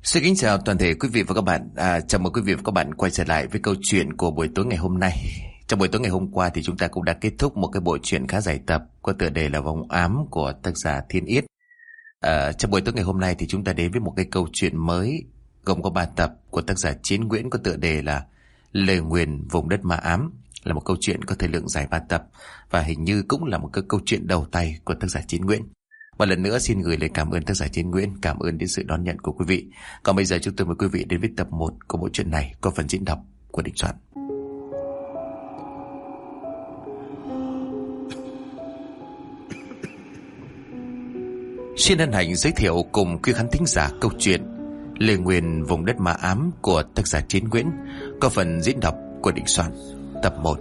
Xin kính chào toàn thể quý vị và các bạn. Chào mừng quý vị và các bạn quay trở lại với câu chuyện của buổi tối ngày hôm nay. Trong buổi tối ngày hôm qua thì chúng ta cũng đã kết thúc một cái bộ truyện khá dài tập có tựa đề là Vòng Ám của tác giả Thiên Yết. Trong buổi tối ngày hôm nay thì chúng ta đến với một cái câu chuyện mới gồm có 3 tập của tác giả Chiến Nguyễn có tựa đề là Lời Nguyền Vùng Đất Ma Ám, là một câu chuyện có thời lượng dài 3 tập và hình như cũng là một cái câu chuyện đầu tay của tác giả Chiến Nguyễn. Một lần nữa xin gửi lời cảm ơn tác giả Chiến Nguyễn, cảm ơn đến sự đón nhận của quý vị. Còn bây giờ chúng tôi mời quý vị đến với tập 1 của bộ truyện này có phần diễn đọc của Đình Soạn. Xin hân hạnh giới thiệu cùng quý khán thính giả câu chuyện Lời Nguyền Vùng Đất Ma Ám của tác giả Chiến Nguyễn có phần diễn đọc của Đình Soạn, tập 1.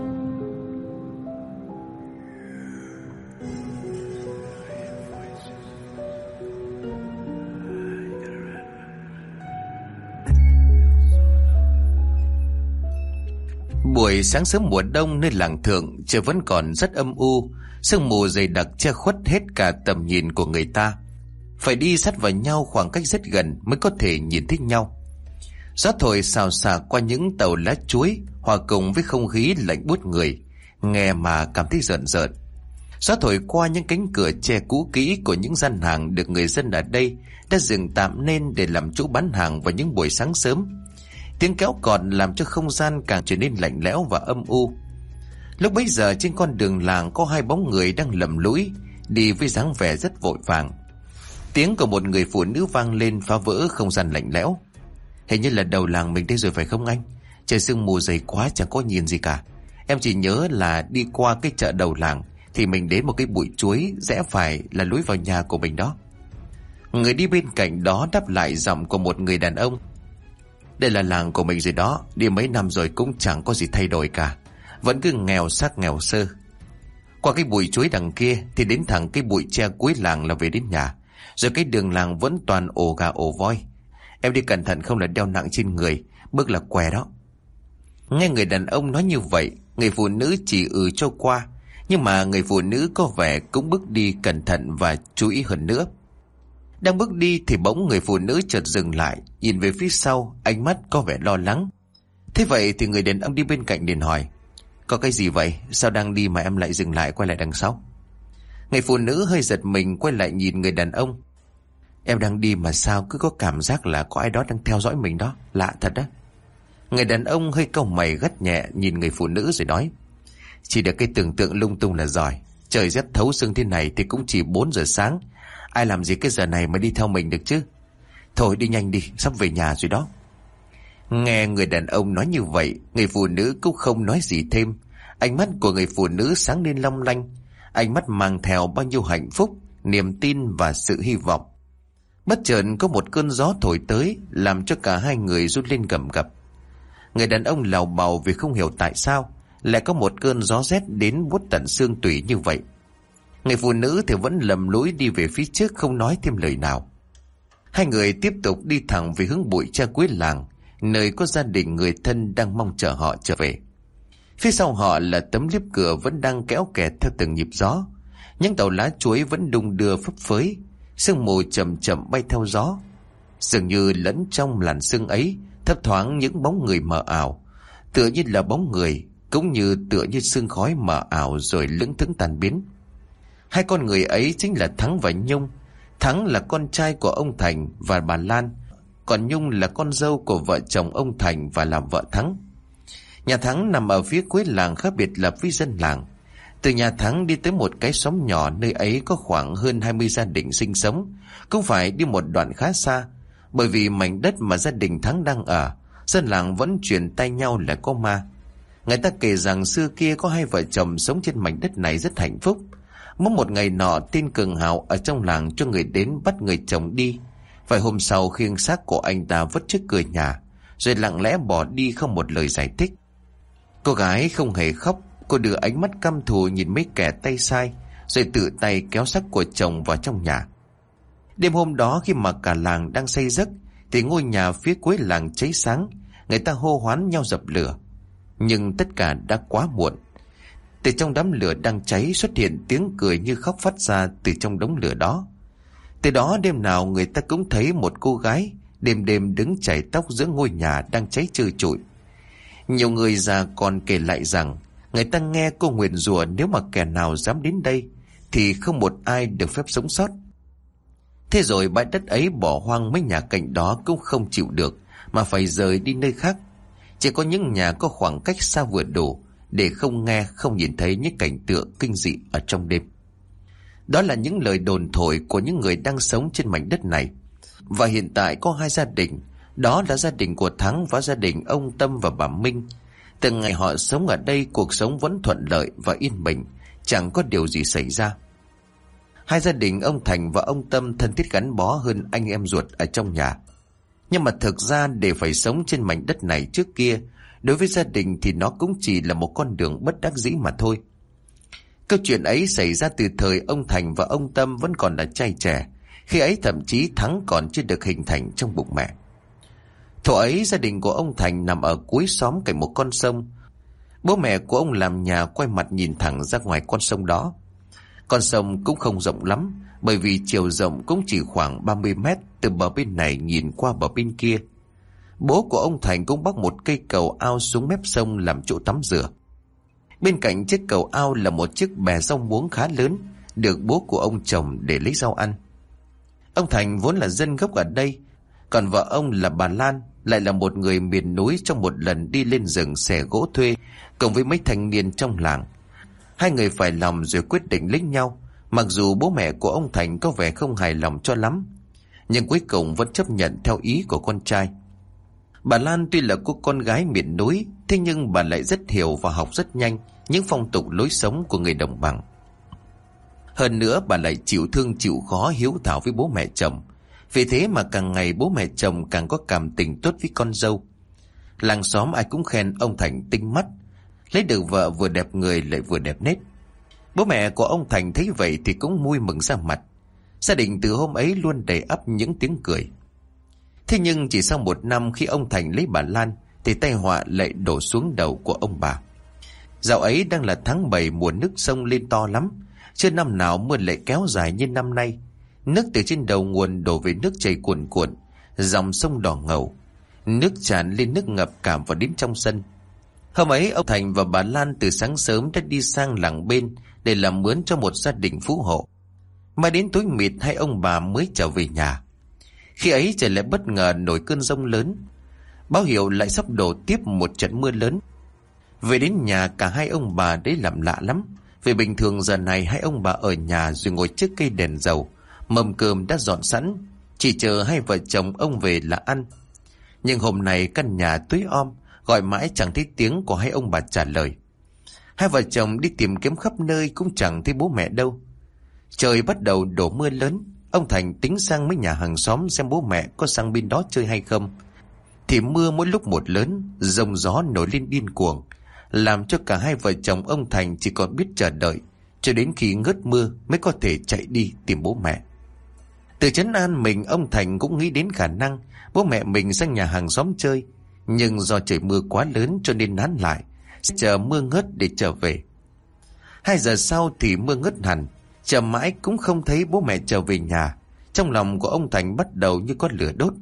Buổi sáng sớm mùa đông nơi làng Thượng, trời vẫn còn rất âm u, sương mù dày đặc che khuất hết cả tầm nhìn của người ta. Phải đi sát vào nhau khoảng cách rất gần mới có thể nhìn thấy nhau. Gió thổi xào xạc qua những tàu lá chuối, hòa cùng với không khí lạnh buốt người, nghe mà cảm thấy rợn rợn. Gió thổi qua những cánh cửa che cũ kỹ của những gian hàng được người dân ở đây đã dựng tạm nên để làm chỗ bán hàng vào những buổi sáng sớm. Tiếng kéo cọt làm cho không gian càng trở nên lạnh lẽo và âm u. Lúc bấy giờ trên con đường làng có 2 bóng người đang lầm lũi, đi với dáng vẻ rất vội vàng. Tiếng của một người phụ nữ vang lên phá vỡ không gian lạnh lẽo. Hình như là đầu làng mình đây rồi phải không anh? Trời sương mù dày quá chẳng có nhìn gì cả. Em chỉ nhớ là đi qua cái chợ đầu làng thì mình đến một cái bụi chuối, rẽ phải là lối vào nhà của mình đó. Người đi bên cạnh đó đáp lại giọng của một người đàn ông. Đây là làng của mình rồi đó, đi mấy năm rồi cũng chẳng có gì thay đổi cả, vẫn cứ nghèo xác nghèo sơ. Qua cái bụi chuối đằng kia thì đến thẳng cái bụi tre cuối làng là về đến nhà. Rồi cái đường làng vẫn toàn ổ gà ổ voi. Em đi cẩn thận không là đeo nặng trên người, bước là què đó. Nghe người đàn ông nói như vậy, người phụ nữ chỉ cho qua. Nhưng mà người phụ nữ có vẻ cũng bước đi cẩn thận và chú ý hơn nữa. Đang bước đi thì bỗng người phụ nữ chợt dừng lại, nhìn về phía sau, ánh mắt có vẻ lo lắng. Thế vậy thì người đàn ông đi bên cạnh liền hỏi: Có cái gì vậy? Sao đang đi mà em lại dừng lại quay lại đằng sau? Người phụ nữ hơi giật mình quay lại nhìn người đàn ông. Em đang đi mà sao cứ có cảm giác là có ai đó đang theo dõi mình đó, lạ thật đó. Người đàn ông hơi cau mày gắt nhẹ nhìn người phụ nữ rồi nói: Chỉ được cái tưởng tượng lung tung là giỏi. Trời rét thấu xương thế này thì cũng chỉ 4 giờ sáng. Ai làm gì cái giờ này mà đi theo mình được chứ? Thôi đi nhanh đi, sắp về nhà rồi đó. Nghe người đàn ông nói như vậy, người phụ nữ cũng không nói gì thêm. Ánh mắt của người phụ nữ sáng lên long lanh, ánh mắt mang theo bao nhiêu hạnh phúc, niềm tin và sự hy vọng. Bất chợt có một cơn gió thổi tới, làm cho cả hai người run lên cầm cập. Người đàn ông lào bào vì không hiểu tại sao lại có một cơn gió rét đến buốt tận xương tủy như vậy. Người phụ nữ thì vẫn lầm lũi đi về phía trước, không nói thêm lời nào. Hai người tiếp tục đi thẳng về hướng bụi tre cuối làng, nơi có gia đình người thân đang mong chờ họ trở về. Phía sau họ là tấm liếp cửa vẫn đang kéo kẹt theo từng nhịp gió. Những tàu lá chuối vẫn đung đưa phấp phới, sương mù chậm chậm bay theo gió. Dường như lẫn trong làn sương ấy thấp thoáng những bóng người mờ ảo, tựa như là bóng người, cũng như tựa như sương khói mờ ảo rồi lững thững tan biến. Hai con người ấy chính là Thắng và Nhung. Thắng là con trai của ông Thành và bà Lan, còn Nhung là con dâu của vợ chồng ông Thành và làm vợ Thắng. Nhà Thắng nằm ở phía cuối làng khác biệt lập với dân làng. Từ nhà Thắng đi tới một cái xóm nhỏ, nơi ấy có khoảng hơn 20 gia đình sinh sống, cũng phải đi một đoạn khá xa. Bởi vì mảnh đất mà gia đình Thắng đang ở, dân làng vẫn truyền tay nhau là có ma. Người ta kể rằng xưa kia có 2 vợ chồng sống trên mảnh đất này rất hạnh phúc. Mỗi một ngày nọ, tên Cường Hào ở trong làng cho người đến bắt người chồng đi. Vài hôm sau khiêng xác của anh ta vứt trước cửa nhà, rồi lặng lẽ bỏ đi không một lời giải thích. Cô gái không hề khóc, cô đưa ánh mắt căm thù nhìn mấy kẻ tay sai, rồi tự tay kéo xác của chồng vào trong nhà. Đêm hôm đó khi mà cả làng đang say giấc, thì ngôi nhà phía cuối làng cháy sáng, người ta hô hoán nhau dập lửa. Nhưng tất cả đã quá muộn. Từ trong đám lửa đang cháy xuất hiện tiếng cười như khóc phát ra từ trong đống lửa đó. Từ đó đêm nào người ta cũng thấy một cô gái đêm đêm đứng chải tóc giữa ngôi nhà đang cháy trơ trụi. Nhiều người già còn kể lại rằng người ta nghe cô nguyền rủa nếu mà kẻ nào dám đến đây thì không một ai được phép sống sót. Thế rồi bãi đất ấy bỏ hoang, mấy nhà cạnh đó cũng không chịu được mà phải rời đi nơi khác. Chỉ có những nhà có khoảng cách xa vừa đủ để không nghe, không nhìn thấy những cảnh tượng kinh dị ở trong đêm. Đó là những lời đồn thổi của những người đang sống trên mảnh đất này. Và hiện tại có hai gia đình, đó là gia đình của Thắng và gia đình ông Tâm và bà Minh. Từ ngày họ sống ở đây, cuộc sống vẫn thuận lợi và yên bình, chẳng có điều gì xảy ra. Hai gia đình ông Thành và ông Tâm thân thiết gắn bó hơn anh em ruột ở trong nhà. Nhưng mà thực ra để phải sống trên mảnh đất này trước kia, đối với gia đình thì nó cũng chỉ là một con đường bất đắc dĩ mà thôi. Câu chuyện ấy xảy ra từ thời ông Thành và ông Tâm vẫn còn là trai trẻ. Khi ấy thậm chí Thắng còn chưa được hình thành trong bụng mẹ. Thuở ấy gia đình của ông Thành nằm ở cuối xóm cạnh một con sông. Bố mẹ của ông làm nhà quay mặt nhìn thẳng ra ngoài con sông đó. Con sông cũng không rộng lắm, bởi vì chiều rộng cũng chỉ khoảng 30 mét từ bờ bên này nhìn qua bờ bên kia. Bố của ông Thành cũng bắc một cây cầu ao xuống mép sông làm chỗ tắm rửa. Bên cạnh chiếc cầu ao là một chiếc bè rau muống khá lớn, được bố của ông trồng để lấy rau ăn. Ông Thành vốn là dân gốc ở đây, còn vợ ông là bà Lan lại là một người miền núi. Trong một lần đi lên rừng xẻ gỗ thuê cùng với mấy thanh niên trong làng, hai người phải lòng rồi quyết định lấy nhau. Mặc dù bố mẹ của ông Thành có vẻ không hài lòng cho lắm, nhưng cuối cùng vẫn chấp nhận theo ý của con trai. Bà Lan tuy là cô con gái miền núi, thế nhưng bà lại rất hiểu và học rất nhanh những phong tục lối sống của người đồng bằng. Hơn nữa bà lại chịu thương chịu khó, hiếu thảo với bố mẹ chồng. Vì thế mà càng ngày bố mẹ chồng càng có cảm tình tốt với con dâu. Làng xóm ai cũng khen ông Thành tinh mắt, lấy được vợ vừa đẹp người lại vừa đẹp nết. Bố mẹ của ông Thành thấy vậy thì cũng vui mừng ra mặt. Gia đình từ hôm ấy luôn đầy ắp những tiếng cười. Thế nhưng chỉ sau một năm khi ông Thành lấy bà Lan thì tai họa lại đổ xuống đầu của ông bà. Dạo ấy đang là tháng 7, mùa nước sông lên to lắm. Chưa năm nào mưa lại kéo dài như năm nay. Nước từ trên đầu nguồn đổ về nước chảy cuồn cuộn, dòng sông đỏ ngầu. Nước tràn lên, nước ngập cả vào đến trong sân. Hôm ấy ông Thành và bà Lan từ sáng sớm đã đi sang làng bên để làm mướn cho một gia đình phú hộ. Mà đến tối mịt hai ông bà mới trở về nhà. Khi ấy trời lại bất ngờ nổi cơn giông lớn, báo hiệu lại sắp đổ tiếp một trận mưa lớn. Về đến nhà cả hai ông bà đấy làm lạ lắm. Vì bình thường giờ này hai ông bà ở nhà rồi ngồi trước cây đèn dầu, mâm cơm đã dọn sẵn, chỉ chờ hai vợ chồng ông về là ăn. Nhưng hôm nay căn nhà tối om, gọi mãi chẳng thấy tiếng của hai ông bà trả lời. Hai vợ chồng đi tìm kiếm khắp nơi cũng chẳng thấy bố mẹ đâu. Trời bắt đầu đổ mưa lớn. Ông Thành tính sang mấy nhà hàng xóm xem bố mẹ có sang bên đó chơi hay không. Thì mưa mỗi lúc một lớn, giông gió nổi lên điên cuồng, làm cho cả hai vợ chồng ông Thành chỉ còn biết chờ đợi cho đến khi ngớt mưa mới có thể chạy đi tìm bố mẹ. Từ trấn an mình, ông Thành cũng nghĩ đến khả năng bố mẹ mình sang nhà hàng xóm chơi, nhưng do trời mưa quá lớn cho nên nán lại, chờ mưa ngớt để trở về. 2 giờ sau thì mưa ngớt hẳn, chờ mãi cũng không thấy bố mẹ trở về nhà. Trong lòng của ông Thành bắt đầu như có lửa đốt.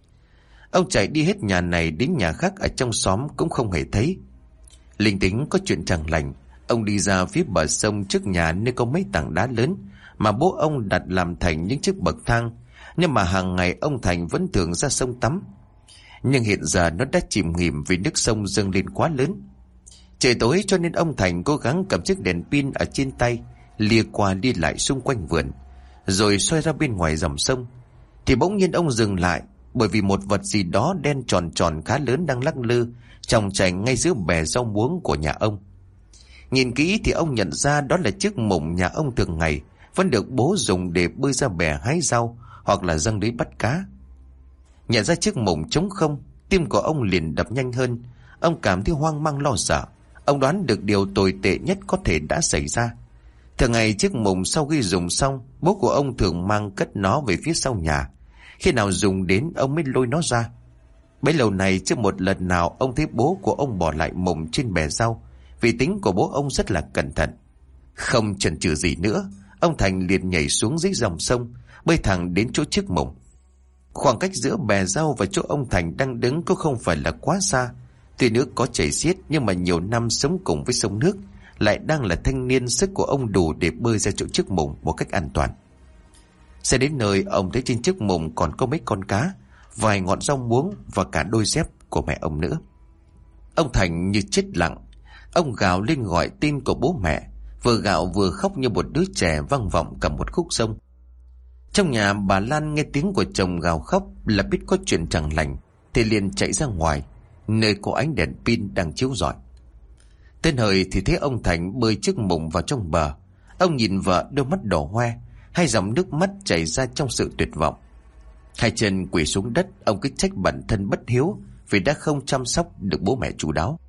Ông chạy đi hết nhà này đến nhà khác ở trong xóm cũng không hề thấy. Linh tính có chuyện chẳng lành, ông đi ra phía bờ sông trước nhà nơi có mấy tảng đá lớn mà bố ông đặt làm thành những chiếc bậc thang, nhưng mà hàng ngày ông Thành vẫn thường ra sông tắm. Nhưng hiện giờ nó đã chìm nghỉm vì nước sông dâng lên quá lớn. Trời tối cho nên ông Thành cố gắng cầm chiếc đèn pin ở trên tay, lia qua đi lại xung quanh vườn, rồi xoay ra bên ngoài dòng sông. Thì bỗng nhiên ông dừng lại, bởi vì một vật gì đó đen tròn tròn khá lớn đang lắc lư chòng chành ngay giữa bè rau muống của nhà ông. Nhìn kỹ thì ông nhận ra đó là chiếc mùng nhà ông thường ngày vẫn được bố dùng để bơi ra bè hái rau hoặc là giăng lưới bắt cá. Nhận ra chiếc mùng trống không, tim của ông liền đập nhanh hơn. Ông cảm thấy hoang mang lo sợ. Ông đoán được điều tồi tệ nhất có thể đã xảy ra. Thường ngày chiếc mùng sau khi dùng xong, bố của ông thường mang cất nó về phía sau nhà. Khi nào dùng đến ông mới lôi nó ra. Bấy lâu này chưa một lần nào ông thấy bố của ông bỏ lại mùng trên bè rau, vì tính của bố ông rất là cẩn thận. Không chần chừ gì nữa, ông Thành liền nhảy xuống dưới dòng sông, bơi thẳng đến chỗ chiếc mùng. Khoảng cách giữa bè rau và chỗ ông Thành đang đứng cũng không phải là quá xa. Tuy nước có chảy xiết nhưng mà nhiều năm sống cùng với sông nước, lại đang là thanh niên, sức của ông đủ để bơi ra chỗ chiếc mùng một cách an toàn. Xe đến nơi, ông thấy trên chiếc mùng còn có mấy con cá, vài ngọn rau muống và cả đôi dép của mẹ ông nữa. Ông Thành như chết lặng. Ông gào lên gọi tên của bố mẹ, vừa gào vừa khóc như một đứa trẻ vang vọng cả một khúc sông. Trong nhà, bà Lan nghe tiếng của chồng gào khóc là biết có chuyện chẳng lành, thì liền chạy ra ngoài, nơi có ánh đèn pin đang chiếu rọi. Tới nơi thì thấy ông Thành bơi chiếc mùng vào trong bờ. Ông nhìn vợ, đôi mắt đỏ hoe, hai dòng nước mắt chảy ra trong sự tuyệt vọng. Hai chân quỳ xuống đất, ông cứ trách bản thân bất hiếu vì đã không chăm sóc được bố mẹ chu đáo.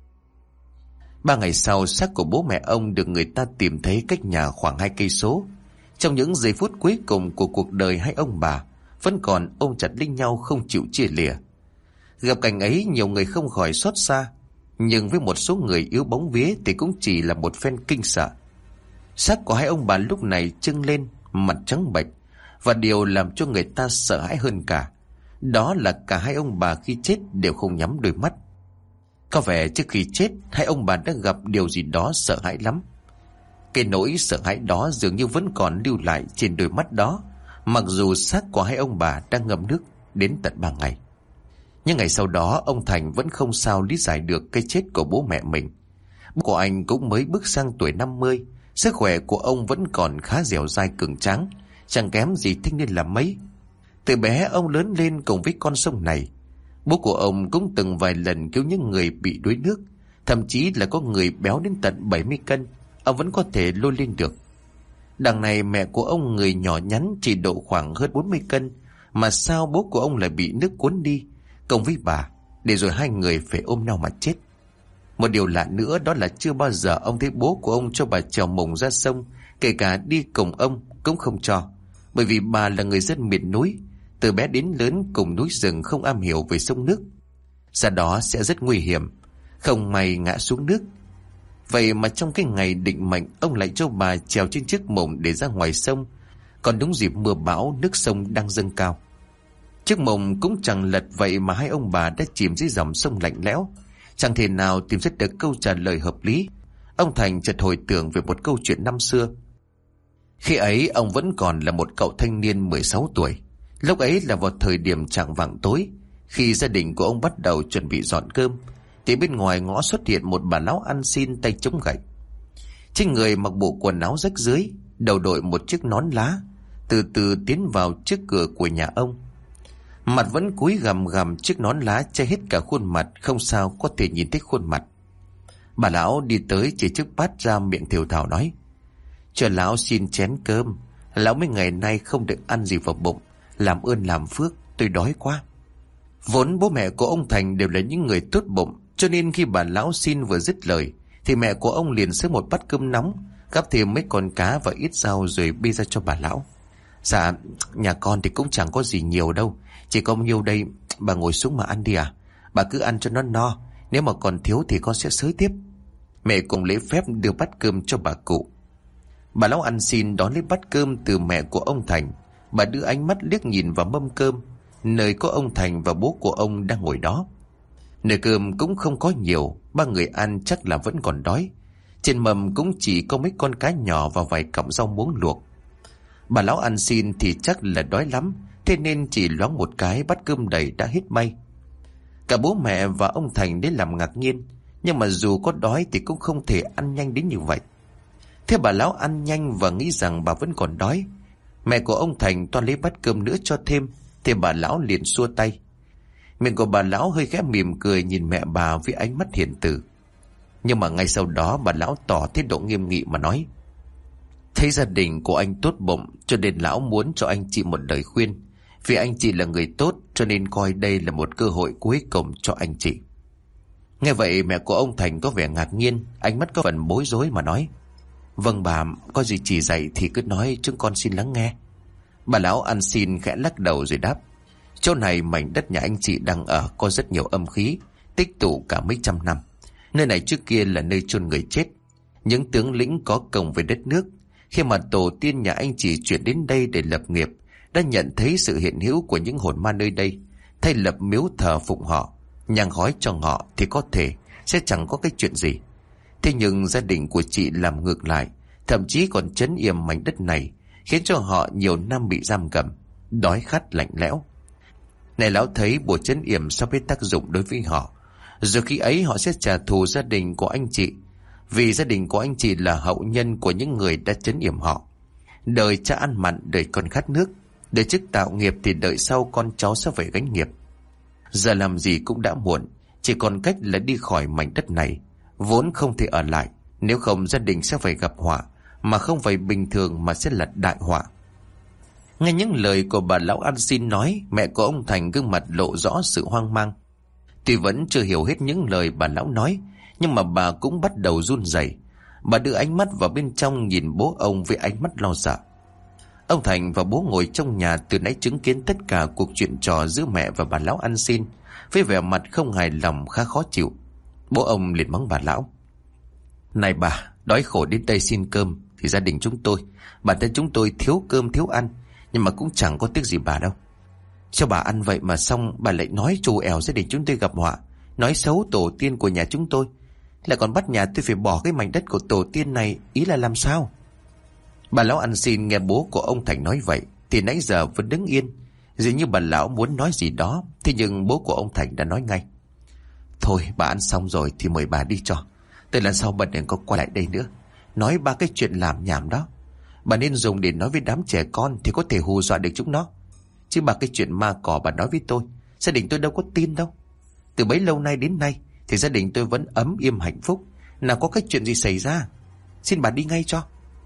3 ngày sau, xác của bố mẹ ông được người ta tìm thấy cách nhà khoảng 2 cây số. Trong những giây phút cuối cùng của cuộc đời, hai ông bà vẫn còn ôm chặt lấy nhau không chịu chia lìa. Gặp cảnh ấy, nhiều người không khỏi xót xa, nhưng với một số người yếu bóng vía thì cũng chỉ là một phen kinh sợ. Xác của hai ông bà lúc này trưng lên, mặt trắng bệch, và điều làm cho người ta sợ hãi hơn cả, đó là cả hai ông bà khi chết đều không nhắm đôi mắt. Có vẻ trước khi chết, hai ông bà đã gặp điều gì đó sợ hãi lắm. Cái nỗi sợ hãi đó dường như vẫn còn lưu lại trên đôi mắt đó, mặc dù xác của hai ông bà đang ngâm nước đến tận 3 ngày. Nhưng ngày sau đó, ông Thành vẫn không sao lý giải được cái chết của bố mẹ mình. Bố của anh cũng mới bước sang tuổi 50, sức khỏe của ông vẫn còn khá dẻo dai cường tráng, chẳng kém gì thanh niên là mấy. Từ bé ông lớn lên cùng với con sông này. Bố của ông cũng từng vài lần cứu những người bị đuối nước, thậm chí là có người béo đến tận 70 cân, ông vẫn có thể lôi lên được. Đằng này mẹ của ông người nhỏ nhắn chỉ độ khoảng hơn 40 cân, mà sao bố của ông lại bị nước cuốn đi cùng với bà, để rồi hai người phải ôm nhau mà chết. Một điều lạ nữa đó là chưa bao giờ ông thấy bố của ông cho bà chèo mùng ra sông, kể cả đi cùng ông cũng không cho, bởi vì bà là người dân miền núi, từ bé đến lớn cùng núi rừng, không am hiểu về sông nước, ra đó sẽ rất nguy hiểm, không may ngã xuống nước. Vậy mà trong cái ngày định mệnh, ông lại cho bà trèo trên chiếc mùng để ra ngoài sông, còn đúng dịp mưa bão, nước sông đang dâng cao. Chiếc mùng cũng chẳng lật, vậy mà hai ông bà đã chìm dưới dòng sông lạnh lẽo, chẳng thể nào tìm ra được câu trả lời hợp lý. Ông Thành chợt hồi tưởng về một câu chuyện năm xưa. Khi ấy ông vẫn còn là một cậu thanh niên 16 tuổi. Lúc ấy là vào thời điểm chạng vạng tối, khi gia đình của ông bắt đầu chuẩn bị dọn cơm, thì bên ngoài ngõ xuất hiện một bà lão ăn xin tay chống gậy. Trên người mặc bộ quần áo rách rưới, đầu đội một chiếc nón lá, từ từ tiến vào trước cửa của nhà ông. Mặt vẫn cúi gằm gằm, chiếc nón lá che hết cả khuôn mặt, không sao có thể nhìn thấy khuôn mặt. Bà lão đi tới chỉ chiếc bát ra, miệng thều thào nói: "Cho lão xin chén cơm, lão mấy ngày nay không được ăn gì vào bụng, làm ơn làm phước, tôi đói quá." Vốn bố mẹ của ông Thành đều là những người tốt bụng, cho nên khi bà lão xin vừa dứt lời thì mẹ của ông liền xới một bát cơm nóng, gắp thêm mấy con cá và ít rau rồi bê ra cho bà lão. "Dạ, nhà con thì cũng chẳng có gì nhiều đâu, chỉ có nhiêu đây, bà ngồi xuống mà ăn đi à. Bà cứ ăn cho nó no, nếu mà còn thiếu thì con sẽ xới tiếp." Mẹ cùng lễ phép đưa bát cơm cho bà cụ. Bà lão ăn xin đón lấy bát cơm từ mẹ của ông Thành. Bà đưa ánh mắt liếc nhìn vào mâm cơm, nơi có ông Thành và bố của ông đang ngồi đó. Nồi cơm cũng không có nhiều, 3 người ăn chắc là vẫn còn đói. Trên mâm cũng chỉ có mấy con cá nhỏ và vài cọng rau muống luộc. Bà lão ăn xin thì chắc là đói lắm, thế nên chỉ loáng một cái bát cơm đầy đã hết may. Cả bố mẹ và ông Thành đến làm ngạc nhiên, nhưng mà dù có đói thì cũng không thể ăn nhanh đến như vậy. Thế bà lão ăn nhanh và nghĩ rằng bà vẫn còn đói. Mẹ của ông Thành toan lấy bát cơm nữa cho thêm, thì bà lão liền xua tay. Miệng của bà lão hơi khẽ mỉm cười nhìn mẹ bà với ánh mắt hiền từ. Nhưng mà ngay sau đó bà lão tỏ thái độ nghiêm nghị mà nói: "Thấy gia đình của anh tốt bụng, cho nên lão muốn cho anh chị một lời khuyên. Vì anh chị là người tốt, cho nên coi đây là một cơ hội cuối cùng cho anh chị." Nghe vậy mẹ của ông Thành có vẻ ngạc nhiên, ánh mắt có phần bối rối mà nói: "Vâng bà, có gì chỉ dạy thì cứ nói, chúng con xin lắng nghe." Bà lão ăn xin khẽ lắc đầu rồi đáp: "Chỗ này mảnh đất nhà anh chị đang ở có rất nhiều âm khí, tích tụ cả mấy trăm năm. Nơi này trước kia là nơi chôn người chết, những tướng lĩnh có công với đất nước. Khi mà tổ tiên nhà anh chị chuyển đến đây để lập nghiệp, đã nhận thấy sự hiện hữu của những hồn ma nơi đây, thay lập miếu thờ phụng họ, nhang khói cho họ thì có thể sẽ chẳng có cái chuyện gì. Thế nhưng gia đình của chị làm ngược lại, thậm chí còn trấn yểm mảnh đất này, khiến cho họ nhiều năm bị giam cầm, đói khát lạnh lẽo. Này lão thấy bùa trấn yểm sắp hết tác dụng đối với họ, rồi khi ấy họ sẽ trả thù gia đình của anh chị, vì gia đình của anh chị là hậu nhân của những người đã trấn yểm họ. Đời cha ăn mặn, đời con khát nước, đời trước tạo nghiệp thì đời sau con cháu sẽ phải gánh nghiệp. Giờ làm gì cũng đã muộn, chỉ còn cách là đi khỏi mảnh đất này, vốn không thể ở lại, nếu không gia đình sẽ phải gặp họa, mà không phải bình thường mà sẽ là đại họa. Nghe những lời của bà lão ăn xin nói, mẹ của ông Thành gương mặt lộ rõ sự hoang mang. Tuy vẫn chưa hiểu hết những lời bà lão nói, nhưng mà bà cũng bắt đầu run rẩy. Bà đưa ánh mắt vào bên trong nhìn bố ông với ánh mắt lo sợ. Ông Thành và bố ngồi trong nhà từ nãy chứng kiến tất cả cuộc chuyện trò giữa mẹ và bà lão ăn xin, với vẻ mặt không hài lòng khá khó chịu. Bố ông liền mắng bà lão: "Này bà, đói khổ đến đây xin cơm thì gia đình chúng tôi, bản thân chúng tôi thiếu cơm thiếu ăn, nhưng mà cũng chẳng có tiếc gì bà đâu. Cho bà ăn vậy mà xong bà lại nói trù ẻo gia đình chúng tôi gặp họa, nói xấu tổ tiên của nhà chúng tôi, lại còn bắt nhà tôi phải bỏ cái mảnh đất của tổ tiên này, ý là làm sao?" Bà lão ăn xin nghe bố của ông Thành nói vậy thì nãy giờ vẫn đứng yên, dường như bà lão muốn nói gì đó, thế nhưng bố của ông Thành đã nói ngay: "Thôi bà ăn xong rồi thì mời bà đi cho, từ lần sau bà đừng có quay lại đây nữa, nói ba cái chuyện làm nhảm đó. Bà nên dùng để nói với đám trẻ con thì có thể hù dọa được chúng nó, chứ bà cái chuyện ma cỏ bà nói với tôi, gia đình tôi đâu có tin đâu. Từ bấy lâu nay đến nay thì gia đình tôi vẫn ấm im hạnh phúc, nào có cái chuyện gì xảy ra. Xin bà đi ngay cho."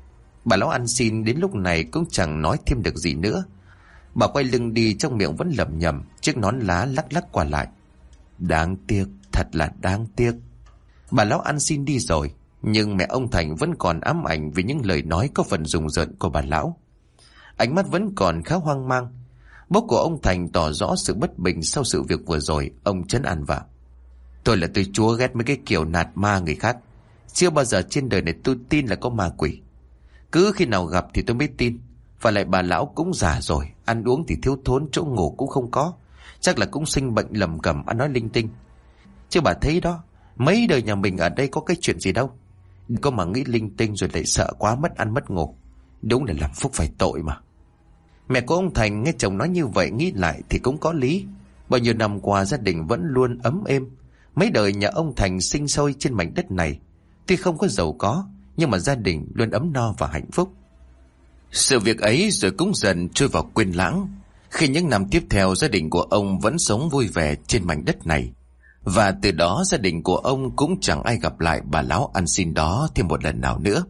Bà lão ăn xin đến lúc này cũng chẳng nói thêm được gì nữa. Bà quay lưng đi, trong miệng vẫn lẩm nhẩm chiếc nón lá lắc lắc qua lại: "Đáng tiếc, thật là đáng tiếc." Bà lão ăn xin đi rồi, nhưng mẹ ông Thành vẫn còn ám ảnh vì những lời nói có phần rùng rợn của bà lão. Ánh mắt vẫn còn khá hoang mang. Bố của ông Thành tỏ rõ sự bất bình sau sự việc vừa rồi. Ông trấn an vợ: "Tôi là tôi chúa ghét mấy cái kiểu nạt ma người khác, chưa bao giờ trên đời này tôi tin là có ma quỷ. Cứ khi nào gặp thì tôi mới tin. Và lại bà lão cũng già rồi, ăn uống thì thiếu thốn, chỗ ngủ cũng không có, chắc là cũng sinh bệnh lầm cẩm, ăn nói linh tinh. Chứ bà thấy đó, mấy đời nhà mình ở đây có cái chuyện gì đâu. Đừng có mà nghĩ linh tinh rồi lại sợ quá mất ăn mất ngủ. Đúng là làm phúc phải tội mà." Mẹ của ông Thành nghe chồng nói như vậy nghĩ lại thì cũng có lý. Bao nhiêu năm qua gia đình vẫn luôn ấm êm. Mấy đời nhà ông Thành sinh sôi trên mảnh đất này, tuy không có giàu có, nhưng mà gia đình luôn ấm no và hạnh phúc. Sự việc ấy rồi cũng dần trôi vào quên lãng. Khi những năm tiếp theo, gia đình của ông vẫn sống vui vẻ trên mảnh đất này, và từ đó gia đình của ông cũng chẳng ai gặp lại bà lão ăn xin đó thêm một lần nào nữa.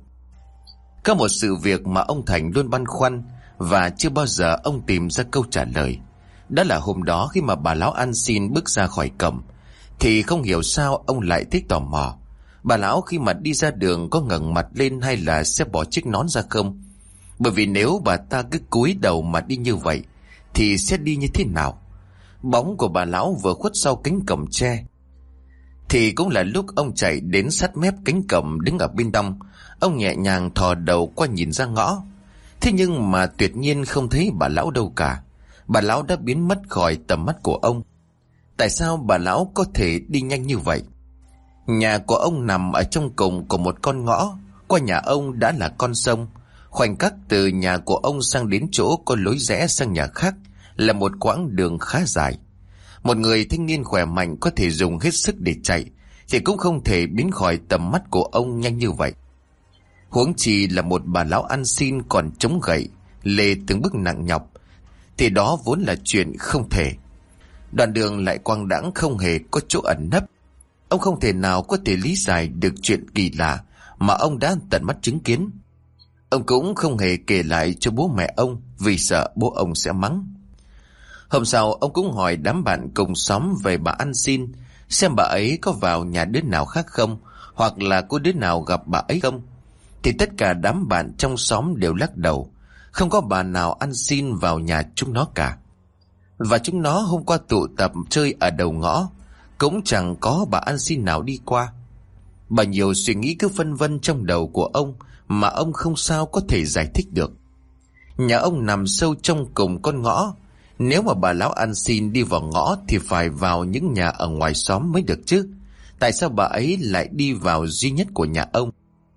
Có một sự việc mà ông Thành luôn băn khoăn và chưa bao giờ ông tìm ra câu trả lời. Đó là hôm đó khi mà bà lão ăn xin bước ra khỏi cổng, thì không hiểu sao ông lại thích tò mò. Bà lão khi mà đi ra đường có ngẩng mặt lên hay là sẽ bỏ chiếc nón ra không? Bởi vì nếu bà ta cứ cúi đầu mà đi như vậy thì sẽ đi như thế nào? Bóng của bà lão vừa khuất sau cánh cổng tre thì cũng là lúc ông chạy đến sát mép cánh cổng đứng ở bên trong. Ông nhẹ nhàng thò đầu qua nhìn ra ngõ. Thế nhưng mà tuyệt nhiên không thấy bà lão đâu cả. Bà lão đã biến mất khỏi tầm mắt của ông. Tại sao bà lão có thể đi nhanh như vậy? Nhà của ông nằm ở trong cùng của một con ngõ. Qua nhà ông đã là con sông. Khoảnh khắc từ nhà của ông sang đến chỗ có lối rẽ sang nhà khác là một quãng đường khá dài. Một người thanh niên khỏe mạnh có thể dùng hết sức để chạy thì cũng không thể biến khỏi tầm mắt của ông nhanh như vậy. Huống chi là một bà lão ăn xin còn chống gậy, lê từng bước nặng nhọc, thì đó vốn là chuyện không thể. Đoạn đường lại quang đãng không hề có chỗ ẩn nấp. Ông không thể nào có thể lý giải được chuyện kỳ lạ mà ông đã tận mắt chứng kiến. Ông cũng không hề kể lại cho bố mẹ ông vì sợ bố ông sẽ mắng. Hôm sau ông cũng hỏi đám bạn cùng xóm về bà ăn xin, xem bà ấy có vào nhà đứa nào khác không, hoặc là có đứa nào gặp bà ấy không. Thì tất cả đám bạn trong xóm đều lắc đầu, không có bà nào ăn xin vào nhà chúng nó cả. Và chúng nó hôm qua tụ tập chơi ở đầu ngõ, cũng chẳng có bà ăn xin nào đi qua. Bao nhiêu suy nghĩ cứ phân vân trong đầu của ông mà ông không sao có thể giải thích được. Nhà ông nằm sâu trong cùng con ngõ. Nếu mà bà lão ăn xin đi vào ngõ thì phải vào những nhà ở ngoài xóm mới được chứ. Tại sao bà ấy lại đi vào duy nhất của nhà ông?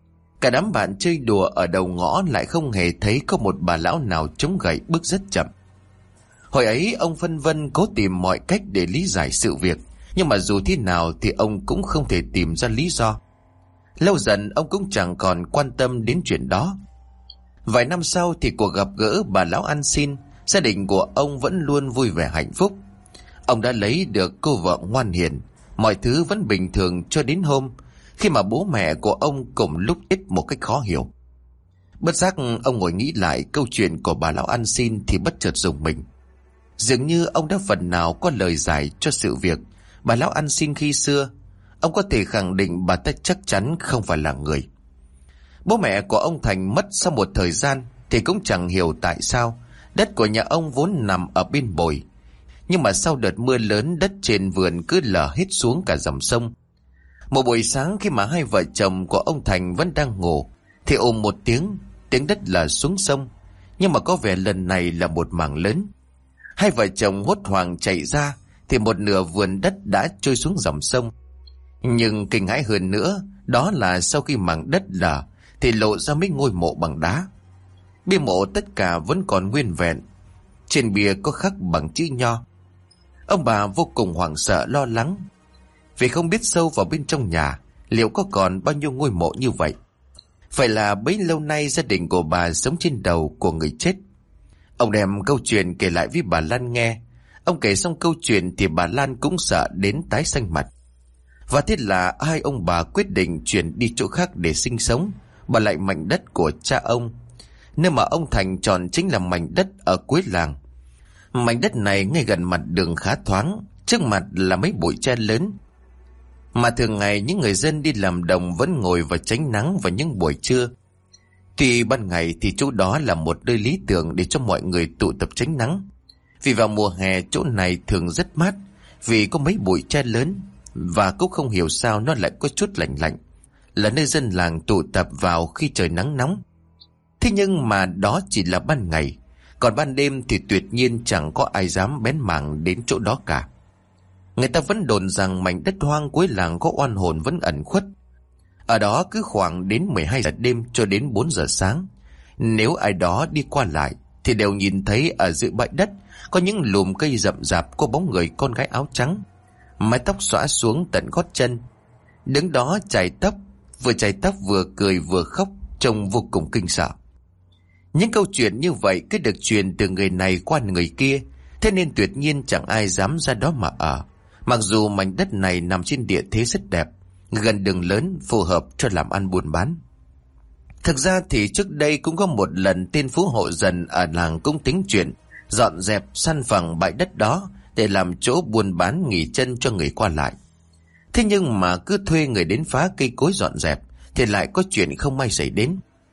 Cả đám bạn chơi đùa ở đầu ngõ lại không hề thấy có một bà lão nào chống gậy bước rất chậm. Hồi ấy ông phân vân cố tìm mọi cách để lý giải sự việc, nhưng mà dù thế nào thì ông cũng không thể tìm ra lý do. Lâu dần ông cũng chẳng còn quan tâm đến chuyện đó. Vài năm sau thì cuộc gặp gỡ bà lão ăn xin, gia đình của ông vẫn luôn vui vẻ hạnh phúc. Ông đã lấy được cô vợ ngoan hiền, mọi thứ vẫn bình thường cho đến hôm khi mà bố mẹ của ông cùng lúc chết một cách khó hiểu. Bất giác ông ngồi nghĩ lại câu chuyện của bà lão ăn xin thì bất chợt rùng mình. Dường như ông đã phần nào có lời giải cho sự việc bà lão ăn xin khi xưa. Ông có thể khẳng định bà ta chắc chắn không phải là người. Bố mẹ của ông Thành mất sau một thời gian thì cũng chẳng hiểu tại sao đất của nhà ông vốn nằm ở bên bồi, nhưng mà sau đợt mưa lớn đất trên vườn cứ lở hết xuống cả dòng sông. Một buổi sáng khi mà hai vợ chồng của ông Thành vẫn đang ngủ thì ôm một tiếng đất lở xuống sông, nhưng mà có vẻ lần này là một mảng lớn. Hai vợ chồng hốt hoảng chạy ra thì một nửa vườn đất đã trôi xuống dòng sông. Nhưng kinh hãi hơn nữa đó là sau khi mảng đất lở thì lộ ra mấy ngôi mộ bằng đá. Bia mộ tất cả vẫn còn nguyên vẹn, trên bia có khắc bằng chữ Nho. Ông bà vô cùng hoảng sợ lo lắng, vì không biết sâu vào bên trong nhà liệu có còn bao nhiêu ngôi mộ như vậy. Phải là bấy lâu nay gia đình của bà sống trên đầu của người chết. Ông đem câu chuyện kể lại với bà Lan nghe. Ông kể xong câu chuyện thì bà Lan cũng sợ đến tái xanh mặt. Và thế là hai ông bà quyết định chuyển đi chỗ khác để sinh sống, bỏ lại mảnh đất của cha ông. Nơi mà ông Thành chọn chính là mảnh đất ở cuối làng. Mảnh đất này ngay gần mặt đường khá thoáng, trước mặt là mấy bụi tre lớn. Mà thường ngày những người dân đi làm đồng vẫn ngồi và tránh nắng vào những buổi trưa. Tuy ban ngày thì chỗ đó là một nơi lý tưởng để cho mọi người tụ tập tránh nắng. Vì vào mùa hè chỗ này thường rất mát, vì có mấy bụi tre lớn, và cũng không hiểu sao nó lại có chút lạnh lạnh, là nơi dân làng tụ tập vào khi trời nắng nóng. Thế nhưng mà đó chỉ là ban ngày, còn ban đêm thì tuyệt nhiên chẳng có ai dám bén mảng đến chỗ đó cả. Người ta vẫn đồn rằng mảnh đất hoang cuối làng có oan hồn vẫn ẩn khuất. Ở đó cứ khoảng đến 12 giờ đêm cho đến 4 giờ sáng, nếu ai đó đi qua lại thì đều nhìn thấy ở giữa bãi đất có những lùm cây rậm rạp, có bóng người con gái áo trắng, mái tóc xõa xuống tận gót chân, đứng đó chải tóc vừa cười vừa khóc, trông vô cùng kinh sợ. Những câu chuyện như vậy cứ được truyền từ người này qua người kia, thế nên tuyệt nhiên chẳng ai dám ra đó mà ở. Mặc dù mảnh đất này nằm trên địa thế rất đẹp, gần đường lớn, phù hợp cho làm ăn buôn bán. Thực ra thì trước đây cũng có một lần tên phú hộ dần ở làng cũng tính chuyện dọn dẹp san phẳng bãi đất đó để làm chỗ buôn bán nghỉ chân cho người qua lại. Thế nhưng mà cứ thuê người đến phá cây cối dọn dẹp thì lại có chuyện không may xảy đến.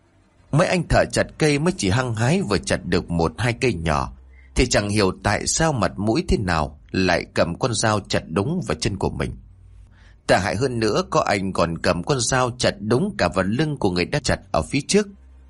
Mấy anh thợ chặt cây mới chỉ hăng hái vừa chặt được 1-2 cây nhỏ thì chẳng hiểu tại sao mặt mũi thế nào lại cầm con dao chặt đúng vào chân của mình. Tệ hại hơn nữa, có anh còn cầm con dao chặt đúng cả vào lưng của người đã chặt ở phía trước.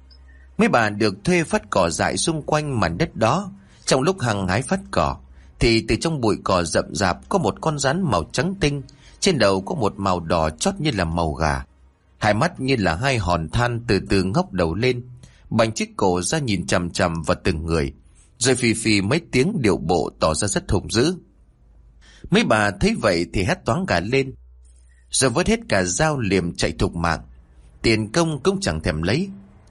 Mấy bà được thuê phát cỏ dại xung quanh mảnh đất đó. Trong lúc hăng hái phát cỏ thì từ trong bụi cỏ rậm rạp có một con rắn màu trắng tinh, trên đầu có một màu đỏ chót như là màu gà, hai mắt như là hai hòn than từ từ ngóc đầu lên, bành chiếc cổ ra nhìn chằm chằm vào từng người, rồi phì phì mấy tiếng điệu bộ tỏ ra rất hung dữ. Mấy bà thấy vậy thì hét toáng cả lên, rồi vớt hết cả dao liềm chạy thục mạng, tiền công cũng chẳng thèm lấy.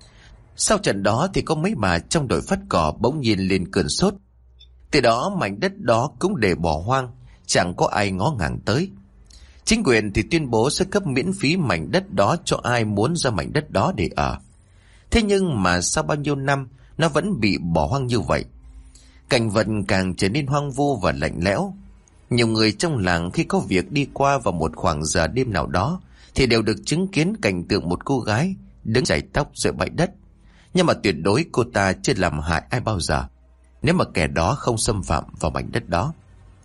Sau trận đó thì có mấy bà trong đội phát cỏ bỗng nhiên lên cơn sốt. Từ đó mảnh đất đó cũng để bỏ hoang, chẳng có ai ngó ngàng tới. Chính quyền thì tuyên bố sẽ cấp miễn phí mảnh đất đó cho ai muốn ra mảnh đất đó để ở. Thế nhưng mà sau bao nhiêu năm nó vẫn bị bỏ hoang như vậy. Cảnh vật càng trở nên hoang vu và lạnh lẽo. Nhiều người trong làng khi có việc đi qua vào một khoảng giờ đêm nào đó thì đều được chứng kiến cảnh tượng một cô gái đứng chải tóc giữa bãi đất. Nhưng mà tuyệt đối cô ta chưa làm hại ai bao giờ, nếu mà kẻ đó không xâm phạm vào mảnh đất đó.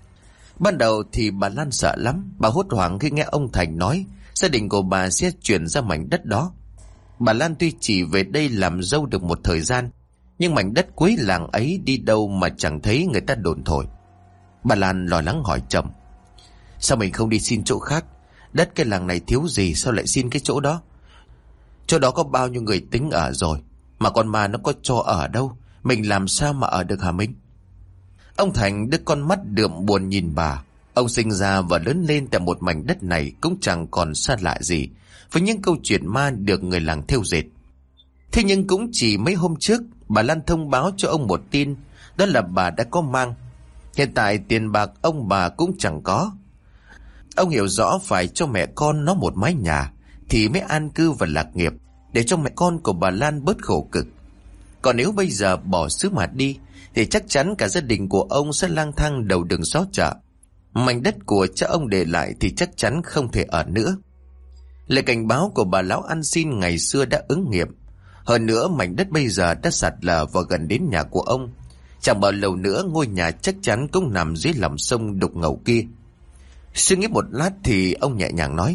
Ban đầu thì bà Lan sợ lắm, bà hốt hoảng khi nghe ông Thành nói gia đình của bà sẽ chuyển ra mảnh đất đó. Bà Lan tuy chỉ về đây làm dâu được một thời gian, Nhưng mảnh đất cuối làng ấy đi đâu mà chẳng thấy người ta đồn thổi. Bà Lan lo lắng hỏi chồng: sao mình không đi xin chỗ khác? Đất cái làng này thiếu gì sao lại xin cái chỗ đó? Chỗ đó có bao nhiêu người tính ở rồi, mà con ma nó có cho ở đâu, mình làm sao mà ở được hả Minh? Ông Thành đứt con mắt đượm buồn nhìn bà. Ông sinh ra và lớn lên tại một mảnh đất này cũng chẳng còn xa lạ gì với những câu chuyện ma được người làng thêu dệt. Thế nhưng cũng chỉ mấy hôm trước, bà Lan thông báo cho ông một tin, đó là bà đã có mang. Hiện tại tiền bạc ông bà cũng chẳng có. Ông hiểu rõ phải cho mẹ con nó một mái nhà thì mới an cư và lạc nghiệp, để cho mẹ con của bà Lan bớt khổ cực. Còn nếu bây giờ bỏ xứ mà đi thì chắc chắn cả gia đình của ông sẽ lang thang đầu đường xó chợ. Mảnh đất của cha ông để lại thì chắc chắn không thể ở nữa. Lời cảnh báo của bà lão ăn xin ngày xưa đã ứng nghiệm. Hơn nữa mảnh đất bây giờ đã sạt lở và gần đến nhà của ông. Chẳng bao lâu nữa ngôi nhà chắc chắn cũng nằm dưới lòng sông đục ngầu kia. Suy nghĩ một lát thì ông nhẹ nhàng nói: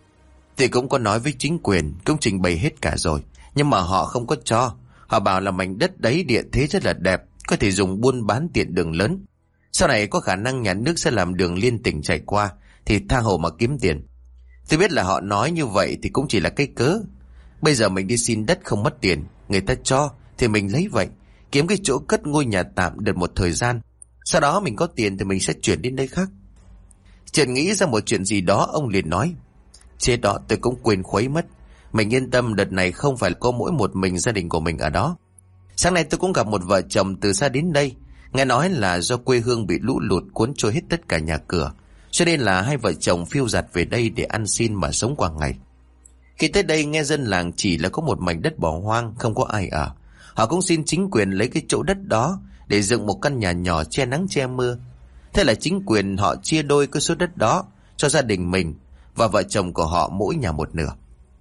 thì cũng có nói với chính quyền, cũng trình bày hết cả rồi, nhưng mà họ không có cho. Họ bảo là mảnh đất đấy địa thế rất là đẹp, có thể dùng buôn bán tiện đường lớn. Sau này có khả năng nhà nước sẽ làm đường liên tỉnh chạy qua, thì tha hồ mà kiếm tiền. Tôi biết là họ nói như vậy thì cũng chỉ là cái cớ. Bây giờ mình đi xin đất không mất tiền, người ta cho thì mình lấy vậy, kiếm cái chỗ cất ngôi nhà tạm được một thời gian. Sau đó mình có tiền thì mình sẽ chuyển đến nơi khác. Chợt nghĩ ra một chuyện gì đó, ông liền nói: chết đó, tôi cũng quên khuấy mất. Mình yên tâm, đợt này không phải có mỗi một mình gia đình của mình ở đó. Sáng nay tôi cũng gặp một vợ chồng từ xa đến đây. Nghe nói là do quê hương bị lũ lụt cuốn trôi hết tất cả nhà cửa, cho nên là hai vợ chồng phiêu dạt về đây để ăn xin mà sống qua ngày. Khi tới đây nghe dân làng chỉ là có một mảnh đất bỏ hoang, không có ai ở. Họ cũng xin chính quyền lấy cái chỗ đất đó để dựng một căn nhà nhỏ che nắng che mưa. Thế là chính quyền họ chia đôi cái số đất đó cho gia đình mình và vợ chồng của họ mỗi nhà một nửa.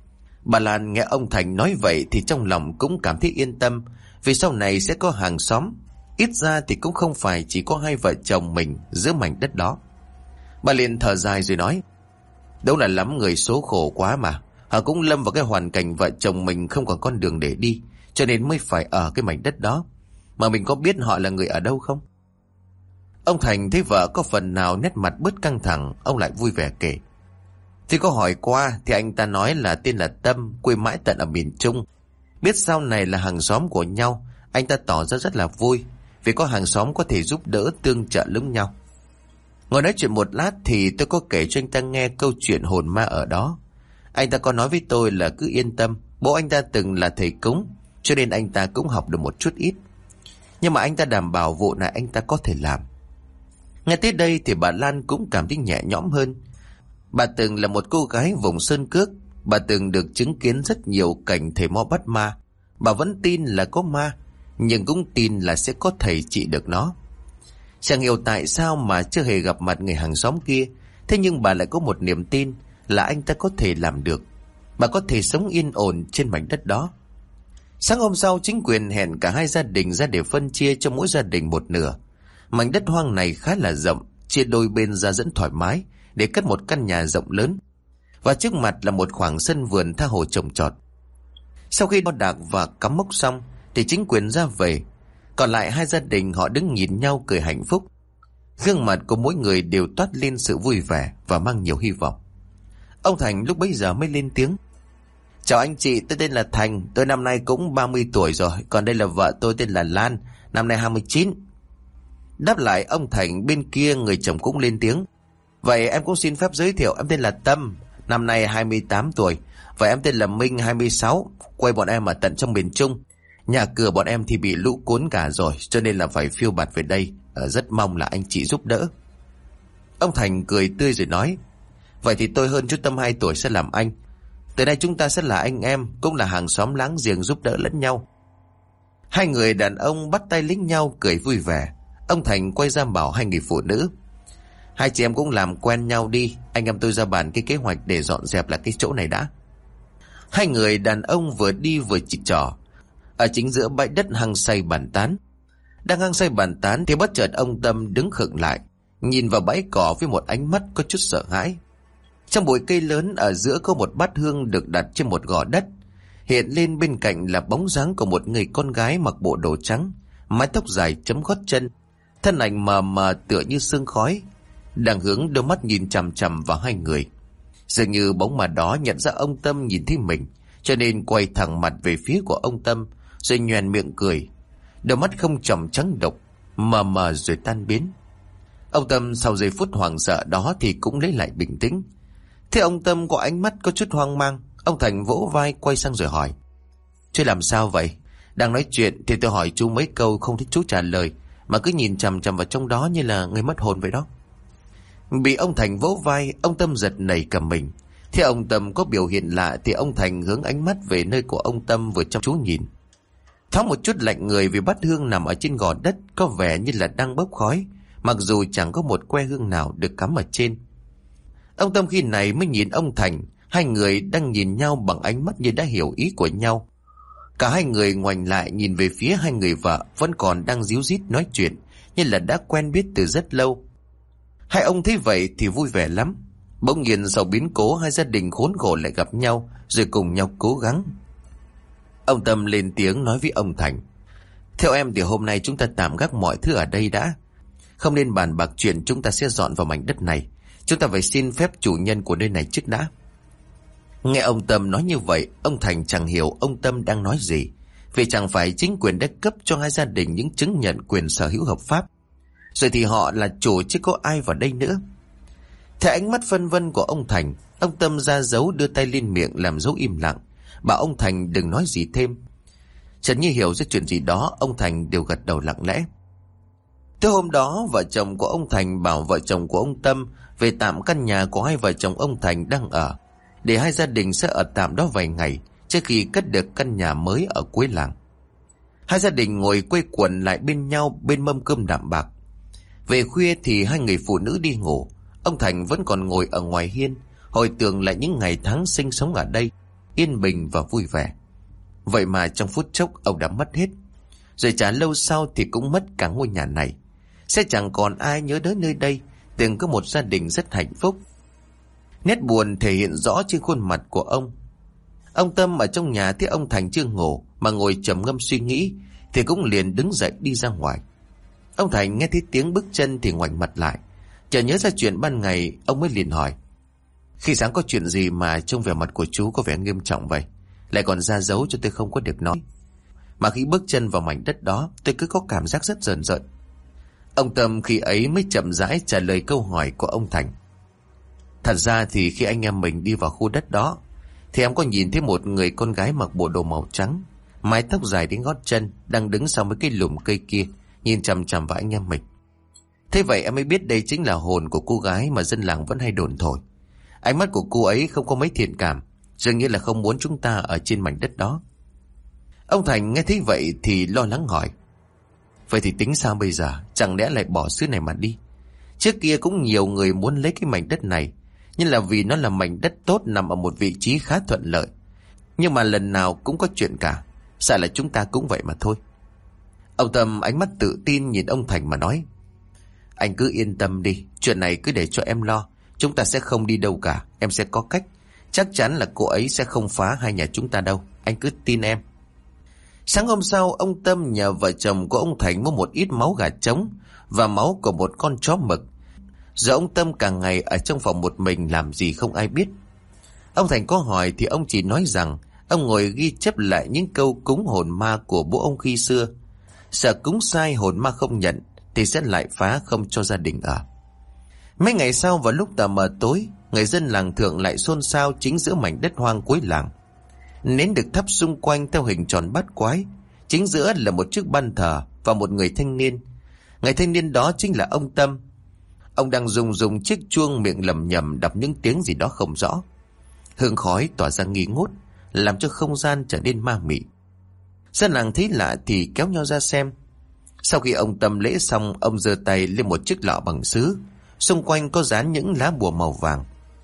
Bà Lan nghe ông Thành nói vậy thì trong lòng cũng cảm thấy yên tâm, vì sau này sẽ có hàng xóm. Ít ra thì cũng không phải chỉ có hai vợ chồng mình giữa mảnh đất đó. Bà liền thở dài rồi nói: đâu là lắm người số khổ quá mà. Họ cũng lâm vào cái hoàn cảnh vợ chồng mình không còn con đường để đi, cho nên mới phải ở cái mảnh đất đó. Mà mình có biết họ là người ở đâu không? Ông Thành thấy vợ có phần nào nét mặt bớt căng thẳng, ông lại vui vẻ kể: thì có hỏi qua thì anh ta nói là tên là Tâm, quê mãi tận ở miền Trung. Biết sau này là hàng xóm của nhau, anh ta tỏ ra rất là vui, vì có hàng xóm có thể giúp đỡ tương trợ lẫn nhau. Ngồi nói chuyện một lát thì tôi có kể cho anh ta nghe câu chuyện hồn ma ở đó. Anh ta có nói với tôi là cứ yên tâm, bố anh ta từng là thầy cúng, cho nên anh ta cũng học được một chút ít. Nhưng mà anh ta đảm bảo vụ này anh ta có thể làm. Nghe tới đây thì bà Lan cũng cảm thấy nhẹ nhõm hơn. Bà từng là một cô gái vùng sơn cước, bà từng được chứng kiến rất nhiều cảnh thầy mo bắt ma. Bà vẫn tin là có ma, nhưng cũng tin là sẽ có thầy trị được nó. Chẳng hiểu tại sao mà chưa hề gặp mặt người hàng xóm kia, thế nhưng bà lại có một niềm tin là anh ta có thể làm được. Bà có thể sống yên ổn trên mảnh đất đó. Sáng hôm sau, chính quyền hẹn cả hai gia đình ra để phân chia cho mỗi gia đình một nửa. Mảnh đất hoang này khá là rộng, chia đôi bên ra dẫn thoải mái để cất một căn nhà rộng lớn. Và trước mặt là một khoảng sân vườn tha hồ trồng trọt. Sau khi đo đạc và cắm mốc xong thì chính quyền ra về. Còn lại hai gia đình họ đứng nhìn nhau cười hạnh phúc. Gương mặt của mỗi người đều toát lên sự vui vẻ và mang nhiều hy vọng. Ông Thành lúc bấy giờ mới lên tiếng: chào anh chị, tôi tên là Thành, tôi năm nay cũng 30 tuổi rồi. Còn đây là vợ tôi tên là Lan, năm nay 29. Đáp lại ông Thành, bên kia người chồng cũng lên tiếng: vậy em cũng xin phép giới thiệu, em tên là Tâm, năm nay 28 tuổi. Và em tên là Minh, 26, quê bọn em ở tận trong miền Trung. Nhà cửa bọn em thì bị lũ cuốn cả rồi, cho nên là phải phiêu bạt về đây. Rất mong là anh chị giúp đỡ. Ông Thành cười tươi rồi nói: vậy thì tôi hơn chú Tâm 2 tuổi sẽ làm anh. Từ nay chúng ta sẽ là anh em, cũng là hàng xóm láng giềng giúp đỡ lẫn nhau. Hai người đàn ông bắt tay lính nhau cười vui vẻ. Ông Thành quay ra bảo hai người phụ nữ: hai chị em cũng làm quen nhau đi, anh em tôi ra bàn cái kế hoạch để dọn dẹp lại cái chỗ này đã. Hai người đàn ông vừa đi vừa chỉ trỏ. Ở chính giữa bãi đất hăng say bàn tán. Đang hăng say bàn tán thì bất chợt ông Tâm đứng khựng lại, nhìn vào bãi cỏ với một ánh mắt có chút sợ hãi. Trong bụi cây lớn ở giữa có một bát hương được đặt trên một gò đất. Hiện lên bên cạnh là bóng dáng của một người con gái mặc bộ đồ trắng, mái tóc dài chấm gót chân, thân ảnh mờ mờ tựa như sương khói, đang hướng đôi mắt nhìn chằm chằm vào hai người. Dường như bóng mà đó nhận ra ông Tâm nhìn thấy mình, cho nên quay thẳng mặt về phía của ông Tâm, rồi nhoẻn miệng cười. Đôi mắt không tròng trắng độc, mờ mờ rồi tan biến. Ông Tâm sau giây phút hoảng sợ đó thì cũng lấy lại bình tĩnh. Thế ông Tâm có ánh mắt có chút hoang mang. Ông Thành vỗ vai quay sang rồi hỏi: "Chú làm sao vậy? Đang nói chuyện thì tôi hỏi chú mấy câu không thấy chú trả lời, mà cứ nhìn chằm chằm vào trong đó như là người mất hồn vậy đó." Bị ông Thành vỗ vai, ông Tâm giật nảy cả mình. Thế ông Tâm có biểu hiện lạ thì ông Thành hướng ánh mắt về nơi của ông Tâm vừa chăm chú nhìn. Thoáng một chút lạnh người vì bát hương nằm ở trên gò đất có vẻ như là đang bốc khói, mặc dù chẳng có một que hương nào được cắm ở trên. Ông Tâm khi này mới nhìn ông Thành. Hai người đang nhìn nhau bằng ánh mắt như đã hiểu ý của nhau. Cả hai người ngoảnh lại nhìn về phía hai người vợ vẫn còn đang díu dít nói chuyện, như là đã quen biết từ rất lâu. Hai ông thấy vậy thì vui vẻ lắm. Bỗng nhiên sau biến cố, hai gia đình khốn khổ lại gặp nhau, rồi cùng nhau cố gắng. Ông Tâm lên tiếng nói với ông Thành: "Theo em thì hôm nay chúng ta tạm gác mọi thứ ở đây đã. Không nên bàn bạc chuyện chúng ta sẽ dọn vào mảnh đất này. Chúng ta phải xin phép chủ nhân của nơi này trước đã." Nghe ông Tâm nói như vậy, ông Thành chẳng hiểu ông Tâm đang nói gì, vì chẳng phải chính quyền đã cấp cho hai gia đình những chứng nhận quyền sở hữu hợp pháp, rồi thì họ là chủ chứ có ai vào đây nữa. Theo ánh mắt phân vân của ông Thành, ông Tâm ra dấu đưa tay lên miệng làm dấu im lặng, bảo ông Thành đừng nói gì thêm. Chẳng như hiểu ra chuyện gì đó, ông Thành đều gật đầu lặng lẽ. Tới hôm đó, vợ chồng của ông Thành bảo vợ chồng của ông Tâm về tạm căn nhà của hai vợ chồng ông Thành đang ở, để hai gia đình sẽ ở tạm đó vài ngày trước khi cất được căn nhà mới ở cuối làng. Hai gia đình ngồi quây quần lại bên nhau bên mâm cơm đạm bạc. Về khuya thì hai người phụ nữ đi ngủ. Ông Thành vẫn còn ngồi ở ngoài hiên, hồi tưởng lại những ngày tháng sinh sống ở đây, yên bình và vui vẻ. Vậy mà trong phút chốc ông đã mất hết. Rồi chả lâu sau thì cũng mất cả ngôi nhà này. Sẽ chẳng còn ai nhớ đến nơi đây từng có một gia đình rất hạnh phúc. Nét buồn thể hiện rõ trên khuôn mặt của ông. Ông Tâm ở trong nhà thấy ông Thành chưa ngủ mà ngồi trầm ngâm suy nghĩ, thì cũng liền đứng dậy đi ra ngoài. Ông Thành nghe thấy tiếng bước chân thì ngoảnh mặt lại, chợt nhớ ra chuyện ban ngày. Ông mới liền hỏi: "Khi sáng có chuyện gì mà trông vẻ mặt của chú có vẻ nghiêm trọng vậy, lại còn ra dấu cho tôi không có được nói? Mà khi bước chân vào mảnh đất đó, tôi cứ có cảm giác rất rờn rợn." Ông Tâm khi ấy mới chậm rãi trả lời câu hỏi của ông Thành: "Thật ra thì khi anh em mình đi vào khu đất đó, thì em có nhìn thấy một người con gái mặc bộ đồ màu trắng, mái tóc dài đến gót chân, đang đứng sau mấy cái lùm cây kia, nhìn chằm chằm vào anh em mình. Thế vậy em mới biết đây chính là hồn của cô gái mà dân làng vẫn hay đồn thổi. Ánh mắt của cô ấy không có mấy thiện cảm, dường như là không muốn chúng ta ở trên mảnh đất đó." Ông Thành nghe thấy vậy thì lo lắng hỏi: "Vậy thì tính sao bây giờ? Chẳng lẽ lại bỏ xứ này mà đi? Trước kia cũng nhiều người muốn lấy cái mảnh đất này, nhưng là vì nó là mảnh đất tốt nằm ở một vị trí khá thuận lợi. Nhưng mà lần nào cũng có chuyện cả, sợ là chúng ta cũng vậy mà thôi." Ông Tâm ánh mắt tự tin nhìn ông Thành mà nói: "Anh cứ yên tâm đi, chuyện này cứ để cho em lo. Chúng ta sẽ không đi đâu cả, em sẽ có cách. Chắc chắn là cô ấy sẽ không phá hai nhà chúng ta đâu, anh cứ tin em." Sáng hôm sau, ông Tâm nhờ vợ chồng của ông Thành mua một ít máu gà trống và máu của một con chó mực. Giờ ông Tâm cả ngày ở trong phòng một mình, làm gì không ai biết. Ông Thành có hỏi thì ông chỉ nói rằng ông ngồi ghi chép lại những câu cúng hồn ma của bố ông khi xưa, sợ cúng sai hồn ma không nhận thì sẽ lại phá không cho gia đình ở. Mấy ngày sau, vào lúc tờ mờ tối, người dân làng Thượng lại xôn xao chính giữa mảnh đất hoang cuối làng. Nến được thắp xung quanh theo hình tròn bát quái, chính giữa là một chiếc ban thờ và một người thanh niên. Người thanh niên đó chính là ông Tâm. Ông đang dùng chiếc chuông, miệng lẩm nhẩm đọc những tiếng gì đó không rõ. Hương khói tỏa ra nghi ngút, làm cho không gian trở nên ma mị. Dân làng thấy lạ thì kéo nhau ra xem. Sau khi ông Tâm lễ xong, ông giơ tay lên một chiếc lọ bằng sứ, xung quanh có dán những lá bùa màu vàng.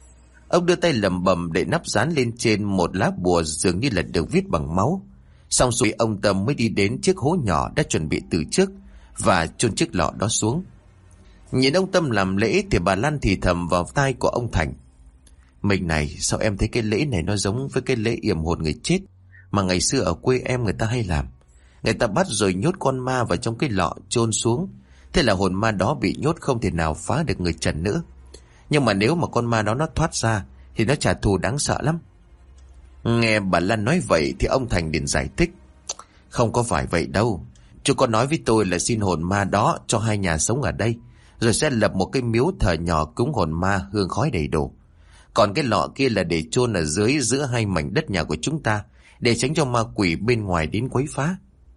Ông đưa tay lẩm bẩm để nắp dán lên trên một lá bùa dường như là được viết bằng máu. Xong rồi ông Tâm mới đi đến chiếc hố nhỏ đã chuẩn bị từ trước và chôn chiếc lọ đó xuống. Nhìn ông Tâm làm lễ thì bà Lan thì thầm vào tai của ông Thành: "Mình này, sao em thấy cái lễ này nó giống với cái lễ yểm hồn người chết, mà ngày xưa ở quê em người ta hay làm. Người ta bắt rồi nhốt con ma vào trong cái lọ chôn xuống. Thế là hồn ma đó bị nhốt không thể nào phá được người trần nữa. Nhưng mà nếu mà con ma đó nó thoát ra thì nó trả thù đáng sợ lắm. Nghe bà Lan nói vậy thì ông Thành liền giải thích. Không có phải vậy đâu. Chú có nói với tôi là xin hồn ma đó cho hai nhà sống ở đây, rồi sẽ lập một cái miếu thờ nhỏ cúng hồn ma, hương khói đầy đủ. Còn cái lọ kia là để chôn ở dưới giữa hai mảnh đất nhà của chúng ta, để tránh cho ma quỷ bên ngoài đến quấy phá.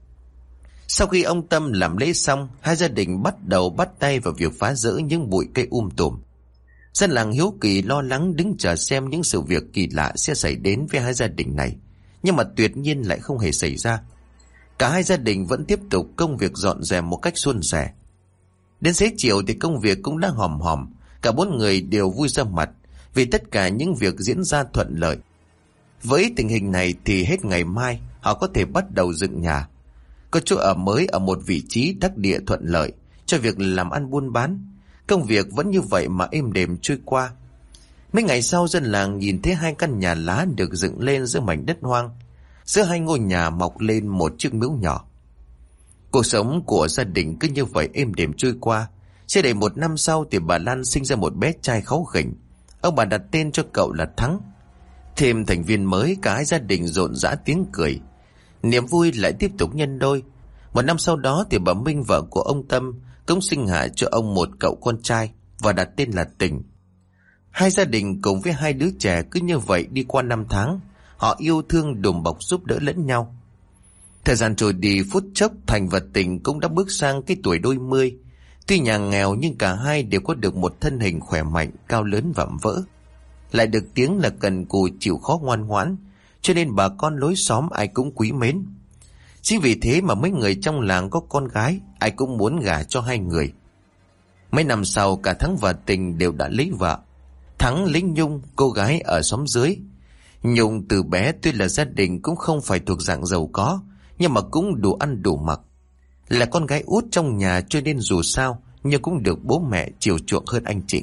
Sau khi ông Tâm làm lễ xong, hai gia đình bắt đầu bắt tay vào việc phá rỡ những bụi cây tùm. Dân làng hiếu kỳ lo lắng đứng chờ xem những sự việc kỳ lạ sẽ xảy đến với hai gia đình này, nhưng mà tuyệt nhiên lại không hề xảy ra. Cả hai gia đình vẫn tiếp tục công việc dọn dẹp một cách suôn sẻ. Đến xế chiều thì công việc cũng đã hòm hòm. Cả bốn người đều vui ra mặt vì tất cả những việc diễn ra thuận lợi. Với tình hình này thì hết ngày mai họ có thể bắt đầu dựng nhà, có chỗ ở mới ở một vị trí đắc địa thuận lợi cho việc làm ăn buôn bán. Công việc vẫn như vậy mà êm đềm trôi qua. Mấy ngày sau, dân làng nhìn thấy hai căn nhà lá được dựng lên giữa mảnh đất hoang. Giữa hai ngôi nhà mọc lên một chiếc miếu nhỏ. Cuộc sống của gia đình cứ như vậy êm đềm trôi qua. Chưa đầy 1 năm sau thì bà Lan sinh ra một bé trai kháu khỉnh. Ông bà đặt tên cho cậu là Thắng. Thêm thành viên mới, cả hai gia đình rộn rã tiếng cười. Niềm vui lại tiếp tục nhân đôi. 1 năm sau đó thì bà Minh, vợ của ông Tâm, cũng sinh hạ cho ông một cậu con trai và đặt tên là Tình. Hai gia đình cùng với hai đứa trẻ cứ như vậy đi qua 5 tháng. Họ yêu thương đùm bọc giúp đỡ lẫn nhau. Thời gian trôi đi phút chốc, Thành và Tình cũng đã bước sang cái tuổi đôi mươi. Tuy nhà nghèo nhưng cả hai đều có được một thân hình khỏe mạnh, cao lớn vạm vỡ. Lại được tiếng là cần cù chịu khó ngoan ngoãn, cho nên bà con lối xóm ai cũng quý mến. Chính vì thế mà mấy người trong làng có con gái, ai cũng muốn gả cho hai người. Mấy năm sau, cả Thắng và Tình đều đã lấy vợ. Thắng lấy Nhung, cô gái ở xóm dưới. Nhung từ bé tuy là gia đình cũng không phải thuộc dạng giàu có, nhưng mà cũng đủ ăn đủ mặc. Là con gái út trong nhà cho nên dù sao nhưng cũng được bố mẹ chiều chuộng hơn anh chị.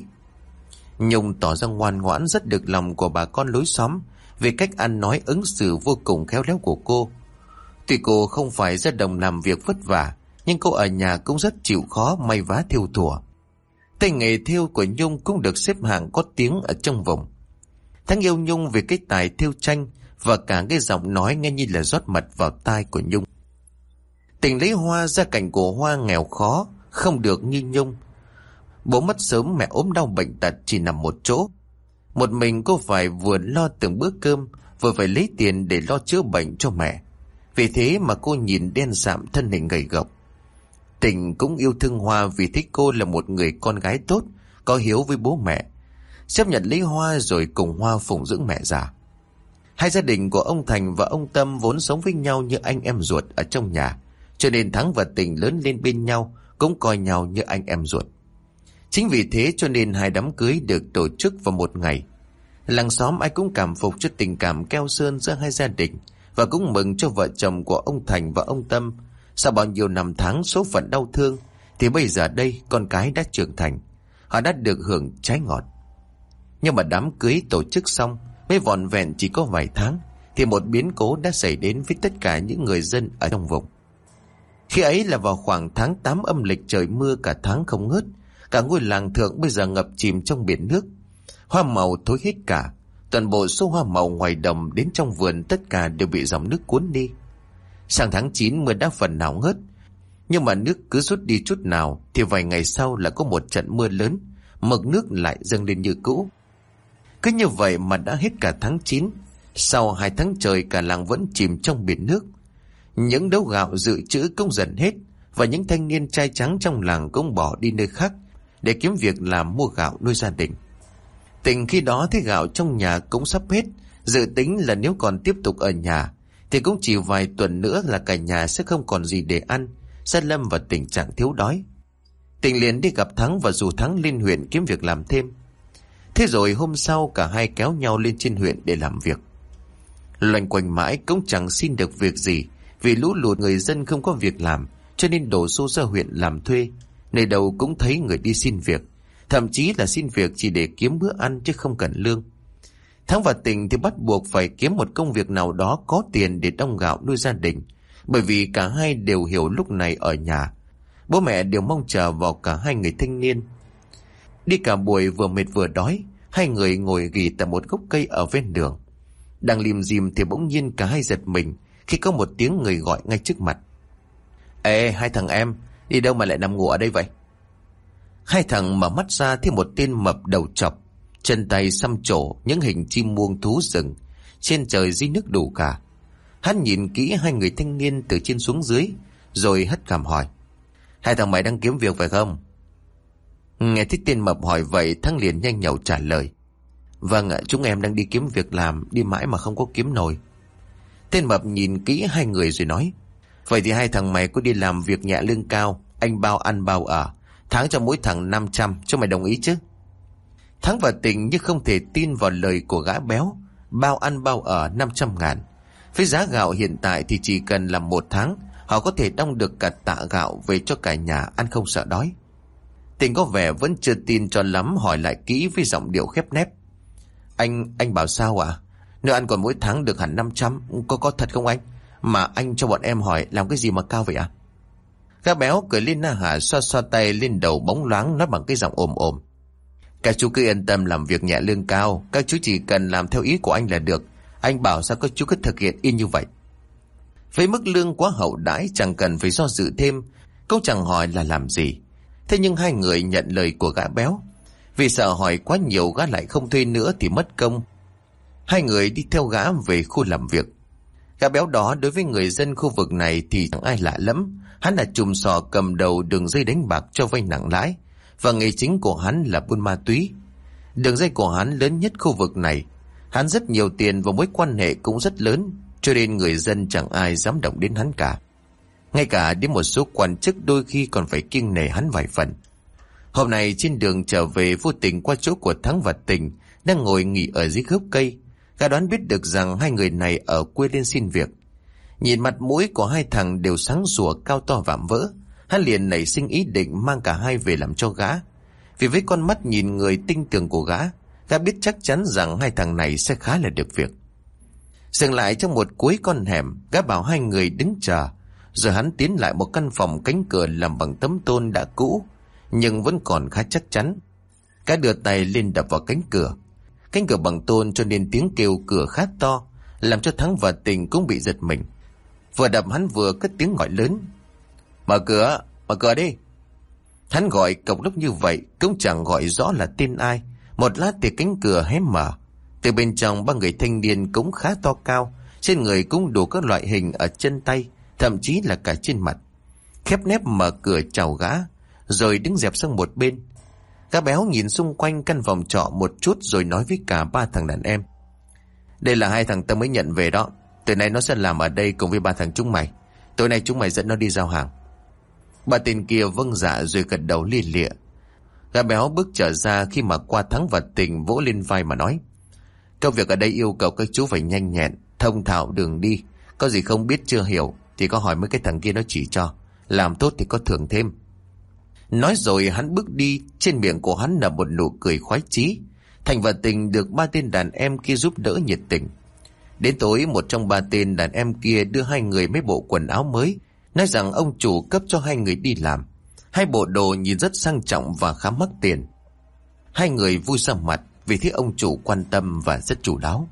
Nhung tỏ ra ngoan ngoãn, rất được lòng của bà con lối xóm về cách ăn nói ứng xử vô cùng khéo léo của cô. Tuy cô không phải ra đồng làm việc vất vả, nhưng cô ở nhà cũng rất chịu khó may vá thêu thùa. Tay nghề thêu của Nhung cũng được xếp hạng có tiếng ở trong vùng. Thắng yêu Nhung về cái tài thêu tranh và cả cái giọng nói nghe như là rót mật vào tai của Nhung. Tình lấy Hoa, gia cảnh của Hoa nghèo khó, không được như Nhung. Bố mất sớm, mẹ ốm đau bệnh tật chỉ nằm một chỗ. Một mình cô phải vừa lo từng bữa cơm, vừa phải lấy tiền để lo chữa bệnh cho mẹ. Vì thế mà cô nhìn đen sạm, thân hình gầy gộc. Tình cũng yêu thương Hoa vì thích cô là một người con gái tốt, có hiếu với bố mẹ. Chấp nhận lấy Hoa rồi cùng Hoa phụng dưỡng mẹ già. Hai gia đình của ông Thành và ông Tâm vốn sống với nhau như anh em ruột ở trong nhà, cho nên Thắng và Tình lớn lên bên nhau cũng coi nhau như anh em ruột. Chính vì thế cho nên hai đám cưới được tổ chức vào một ngày. Làng xóm ai cũng cảm phục cho tình cảm keo sơn giữa hai gia đình, và cũng mừng cho vợ chồng của ông Thành và ông Tâm. Sau bao nhiêu năm tháng số phận đau thương thì bây giờ đây con cái đã trưởng thành, họ đã được hưởng trái ngọt. Nhưng mà đám cưới tổ chức xong mới vỏn vẹn chỉ có vài tháng thì một biến cố đã xảy đến với tất cả những người dân ở trong vùng. Khi ấy là vào khoảng tháng 8 âm lịch, trời mưa cả tháng không ngớt. Cả ngôi làng thượng bây giờ ngập chìm trong biển nước. Hoa màu thối hết cả. Toàn bộ số hoa màu ngoài đồng đến trong vườn tất cả đều bị dòng nước cuốn đi. Sang tháng 9 mưa đã phần nào ngớt, nhưng mà nước cứ rút đi chút nào thì vài ngày sau là có một trận mưa lớn, mực nước lại dâng lên như cũ. Cứ như vậy mà đã hết cả tháng 9. Sau 2 tháng trời cả làng vẫn chìm trong biển nước. Những đấu gạo dự trữ cũng dần hết, và những thanh niên trai trắng trong làng cũng bỏ đi nơi khác để kiếm việc làm mua gạo nuôi gia đình. Tình khi đó thấy gạo trong nhà cũng sắp hết, dự tính là nếu còn tiếp tục ở nhà thì cũng chỉ vài tuần nữa là cả nhà sẽ không còn gì để ăn, sẽ lâm vào tình trạng thiếu đói. Tình liền đi gặp Thắng và rủ Thắng lên huyện kiếm việc làm thêm. Thế rồi hôm sau cả hai kéo nhau lên trên huyện để làm việc. Loanh quanh mãi cũng chẳng xin được việc gì, vì lũ lụt người dân không có việc làm, cho nên đổ xô ra huyện làm thuê. Nơi đâu cũng thấy người đi xin việc, thậm chí là xin việc chỉ để kiếm bữa ăn chứ không cần lương. Thắng và Tình thì bắt buộc phải kiếm một công việc nào đó có tiền để đong gạo nuôi gia đình, bởi vì cả hai đều hiểu lúc này ở nhà bố mẹ đều mong chờ vào cả hai người thanh niên. Đi cả buổi vừa mệt vừa đói, hai người ngồi nghỉ tại một gốc cây ở ven đường. Đang lim dim thì bỗng nhiên cả hai giật mình khi có một tiếng người gọi ngay trước mặt. Ê, hai thằng em, đi đâu mà lại nằm ngủ ở đây vậy? Hai thằng mở mắt ra thì một tên mập đầu chọc, chân tay xăm trổ những hình chim muông thú rừng, trên trời dưới nước đủ cả. Hắn nhìn kỹ hai người thanh niên từ trên xuống dưới, rồi hất cằm hỏi. Hai thằng mày đang kiếm việc phải không? Nghe thấy tên mập hỏi vậy, Thắng liền nhanh nhảu trả lời. Vâng ạ, chúng em đang đi kiếm việc làm, đi mãi mà không có kiếm nổi. Tên mập nhìn kỹ hai người rồi nói. Vậy thì hai thằng mày có đi làm việc nhẹ lương cao, anh bao ăn bao ở, tháng cho mỗi thằng 500, cho mày đồng ý chứ? Thắng và Tình như không thể tin vào lời của gã béo. Bao ăn bao ở 500.000. Với giá gạo hiện tại thì chỉ cần làm 1 tháng, họ có thể đong được cả tạ gạo về cho cả nhà ăn không sợ đói. Tình có vẻ vẫn chưa tin cho lắm, hỏi lại kỹ với giọng điệu khép nép. Anh bảo sao ạ? Nếu ăn còn mỗi tháng được hẳn 500, có thật không anh? Mà anh cho bọn em hỏi làm cái gì mà cao vậy ạ? Gã béo cười lên na hả, xoa xoa tay lên đầu bóng loáng, nói bằng cái giọng ồm ồm. Các chú cứ yên tâm làm việc nhẹ lương cao, các chú chỉ cần làm theo ý của anh là được. Anh bảo sao các chú cứ thực hiện y như vậy. Với mức lương quá hậu đãi, chẳng cần phải do dự thêm, cũng chẳng hỏi là làm gì. Thế nhưng hai người nhận lời của gã béo. Vì sợ hỏi quá nhiều gã lại không thuê nữa thì mất công. Hai người đi theo gã về khu làm việc. Gã béo đó đối với người dân khu vực này thì chẳng ai lạ lắm. Hắn là trùm sò cầm đầu đường dây đánh bạc cho vay nặng lãi, và nghề chính của hắn là buôn ma túy. Đường dây của hắn lớn nhất khu vực này. Hắn rất nhiều tiền và mối quan hệ cũng rất lớn, cho nên người dân chẳng ai dám động đến hắn cả. Ngay cả đến một số quan chức đôi khi còn phải kiêng nể hắn vài phần. Hôm nay trên đường trở về, vô tình qua chỗ của Thắng và Tình đang ngồi nghỉ ở dưới gốc cây. Gã đoán biết được rằng hai người này ở quê lên xin việc. Nhìn mặt mũi của hai thằng đều sáng sủa, cao to vạm vỡ, hắn liền nảy sinh ý định mang cả hai về làm cho gã. Vì với con mắt nhìn người tinh tường của gã biết chắc chắn rằng hai thằng này sẽ khá là được việc. Dừng lại trong một cuối con hẻm, gã bảo hai người đứng chờ, rồi hắn tiến lại một căn phòng cánh cửa làm bằng tấm tôn đã cũ, nhưng vẫn còn khá chắc chắn. Gã đưa tay lên đập vào cánh cửa. Cánh cửa bằng tôn cho nên tiếng kêu cửa khá to, làm cho Thắng và Tình cũng bị giật mình. Vừa đập hắn vừa cất tiếng gọi lớn. Mở cửa đi. Hắn gọi cộc lúc như vậy cũng chẳng gọi rõ là tên ai. Một lát thì cánh cửa hé mở. Từ bên trong ba người thanh niên cũng khá to cao, trên người cũng đủ các loại hình ở chân tay, thậm chí là cả trên mặt. Khép nép mở cửa chào gã, rồi đứng dẹp sang một bên. Gã béo nhìn xung quanh căn phòng trọ một chút rồi nói với cả ba thằng đàn em. Đây là hai thằng ta mới nhận về đó. Từ nay nó sẽ làm ở đây cùng với ba thằng chúng mày. Tối nay chúng mày dẫn nó đi giao hàng. Ba tên kia vâng dạ rồi gật đầu lia lịa. Gã béo bước trở ra khi mà qua Thắng và Tình vỗ lên vai mà nói. Công việc ở đây yêu cầu các chú phải nhanh nhẹn, thông thạo đường đi. Có gì không biết chưa hiểu thì có hỏi mấy cái thằng kia nó chỉ cho. Làm tốt thì có thưởng thêm. Nói rồi hắn bước đi, trên miệng của hắn là một nụ cười khoái chí. Thành và Tình được ba tên đàn em kia giúp đỡ nhiệt tình. Đến tối, một trong ba tên đàn em kia đưa hai người mấy bộ quần áo mới, nói rằng ông chủ cấp cho hai người đi làm. Hai bộ đồ nhìn rất sang trọng và khá mắc tiền. Hai người vui ra mặt vì thấy ông chủ quan tâm và rất chu đáo.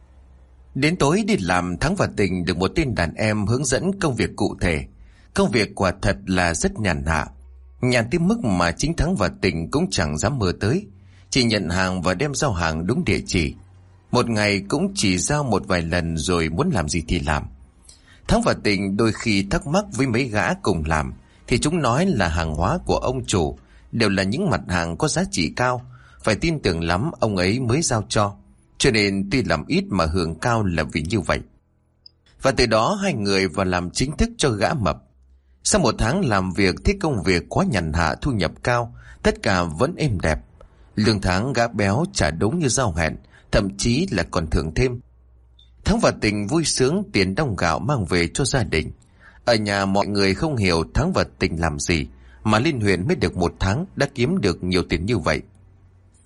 Đến tối đi làm, Thắng và Tình được một tên đàn em hướng dẫn công việc cụ thể. Công việc quả thật là rất nhàn hạ, nhàn tới mức mà chính Thắng và Tình cũng chẳng dám mơ tới. Chỉ nhận hàng và đem giao hàng đúng địa chỉ. Một ngày cũng chỉ giao một vài lần rồi muốn làm gì thì làm. Thắng và Tình đôi khi thắc mắc với mấy gã cùng làm, thì chúng nói là hàng hóa của ông chủ đều là những mặt hàng có giá trị cao, phải tin tưởng lắm ông ấy mới giao cho. Cho nên tuy làm ít mà hưởng cao là vì như vậy. Và từ đó hai người vào làm chính thức cho gã mập. Sau một tháng làm việc, thấy công việc quá nhàn hạ, thu nhập cao, tất cả vẫn êm đẹp. Lương tháng gã béo trả đúng như giao hẹn, thậm chí là còn thưởng thêm. Thắng và Tình vui sướng tiền đong gạo mang về cho gia đình. Ở nhà mọi người không hiểu Thắng và Tình làm gì mà lên huyện mới được 1 tháng đã kiếm được nhiều tiền như vậy.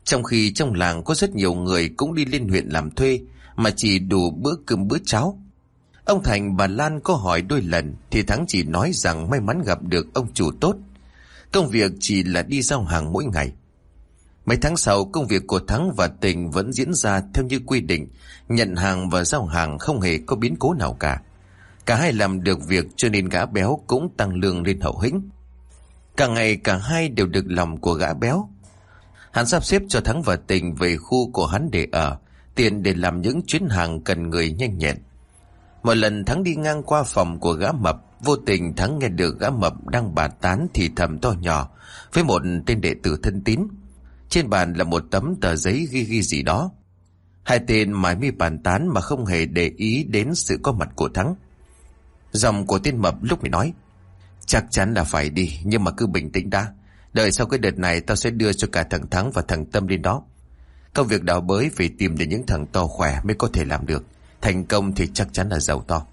Trong khi trong làng có rất nhiều người cũng đi lên huyện làm thuê mà chỉ đủ bữa cơm bữa cháo. Ông Thành bà Lan có hỏi đôi lần thì Thắng chỉ nói rằng may mắn gặp được ông chủ tốt. Công việc chỉ là đi giao hàng mỗi ngày. Mấy tháng sau, công việc của Thắng và Tình vẫn diễn ra theo như quy định, nhận hàng và giao hàng không hề có biến cố nào cả. Cả hai làm được việc cho nên gã béo cũng tăng lương lên hậu hĩnh. Cả ngày cả hai đều được lòng của gã béo. Hắn sắp xếp cho Thắng và Tình về khu của hắn để ở, tiền để làm những chuyến hàng cần người nhanh nhẹn. Một lần Thắng đi ngang qua phòng của gã mập, vô tình Thắng nghe được gã mập đang bàn tán thì thầm to nhỏ với một tên đệ tử thân tín. Trên bàn là một tấm tờ giấy ghi gì đó. Hai tên mải mi bàn tán mà không hề để ý đến sự có mặt của Thắng. Giọng của tên mập lúc này nói: chắc chắn là phải đi, nhưng mà cứ bình tĩnh đã. Đợi sau cái đợt này tao sẽ đưa cho cả thằng Thắng và thằng Tâm lên đó. Công việc đào bới phải tìm đến những thằng to khỏe mới có thể làm được. Thành công thì chắc chắn là giàu to.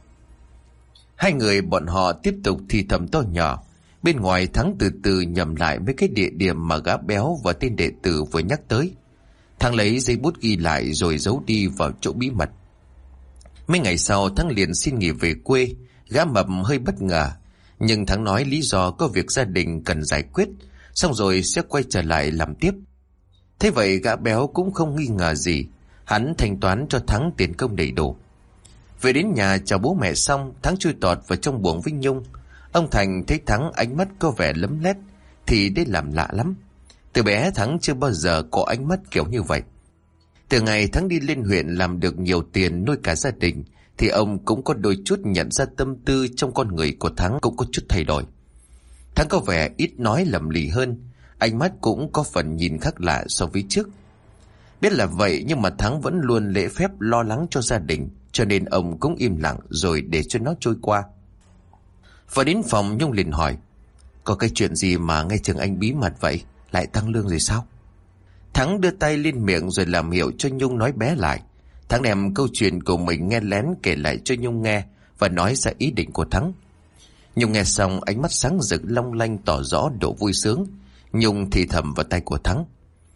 Hai người bọn họ tiếp tục thì thầm to nhỏ. Bên ngoài Thắng từ từ nhầm lại mấy cái địa điểm mà gã béo và tên đệ tử vừa nhắc tới. Thắng lấy giấy bút ghi lại rồi giấu đi vào chỗ bí mật. Mấy ngày sau Thắng liền xin nghỉ về quê. Gã mập hơi bất ngờ, nhưng Thắng nói lý do có việc gia đình cần giải quyết, xong rồi sẽ quay trở lại làm tiếp. Thế vậy gã béo cũng không nghi ngờ gì. Hắn thanh toán cho Thắng tiền công đầy đủ. Về đến nhà chào bố mẹ xong, Thắng chui tọt vào trong buồng với Nhung. Ông Thành thấy Thắng ánh mắt có vẻ lấm lét thì đây làm lạ lắm. Từ bé Thắng chưa bao giờ có ánh mắt kiểu như vậy. Từ ngày Thắng đi lên huyện làm được nhiều tiền nuôi cả gia đình thì ông cũng có đôi chút nhận ra tâm tư trong con người của Thắng cũng có chút thay đổi. Thắng có vẻ ít nói lầm lì hơn, ánh mắt cũng có phần nhìn khác lạ so với trước. Biết là vậy nhưng mà Thắng vẫn luôn lễ phép lo lắng cho gia đình, cho nên ông cũng im lặng rồi để cho nó trôi qua. Và đến phòng Nhung liền hỏi: có cái chuyện gì mà ngay trường anh bí mật vậy, lại tăng lương rồi sao? Thắng đưa tay lên miệng rồi làm hiệu cho Nhung nói bé lại. Thắng đem câu chuyện của mình nghe lén kể lại cho Nhung nghe và nói ra ý định của Thắng. Nhung nghe xong ánh mắt sáng rực long lanh tỏ rõ độ vui sướng. Nhung thì thầm vào tay của Thắng: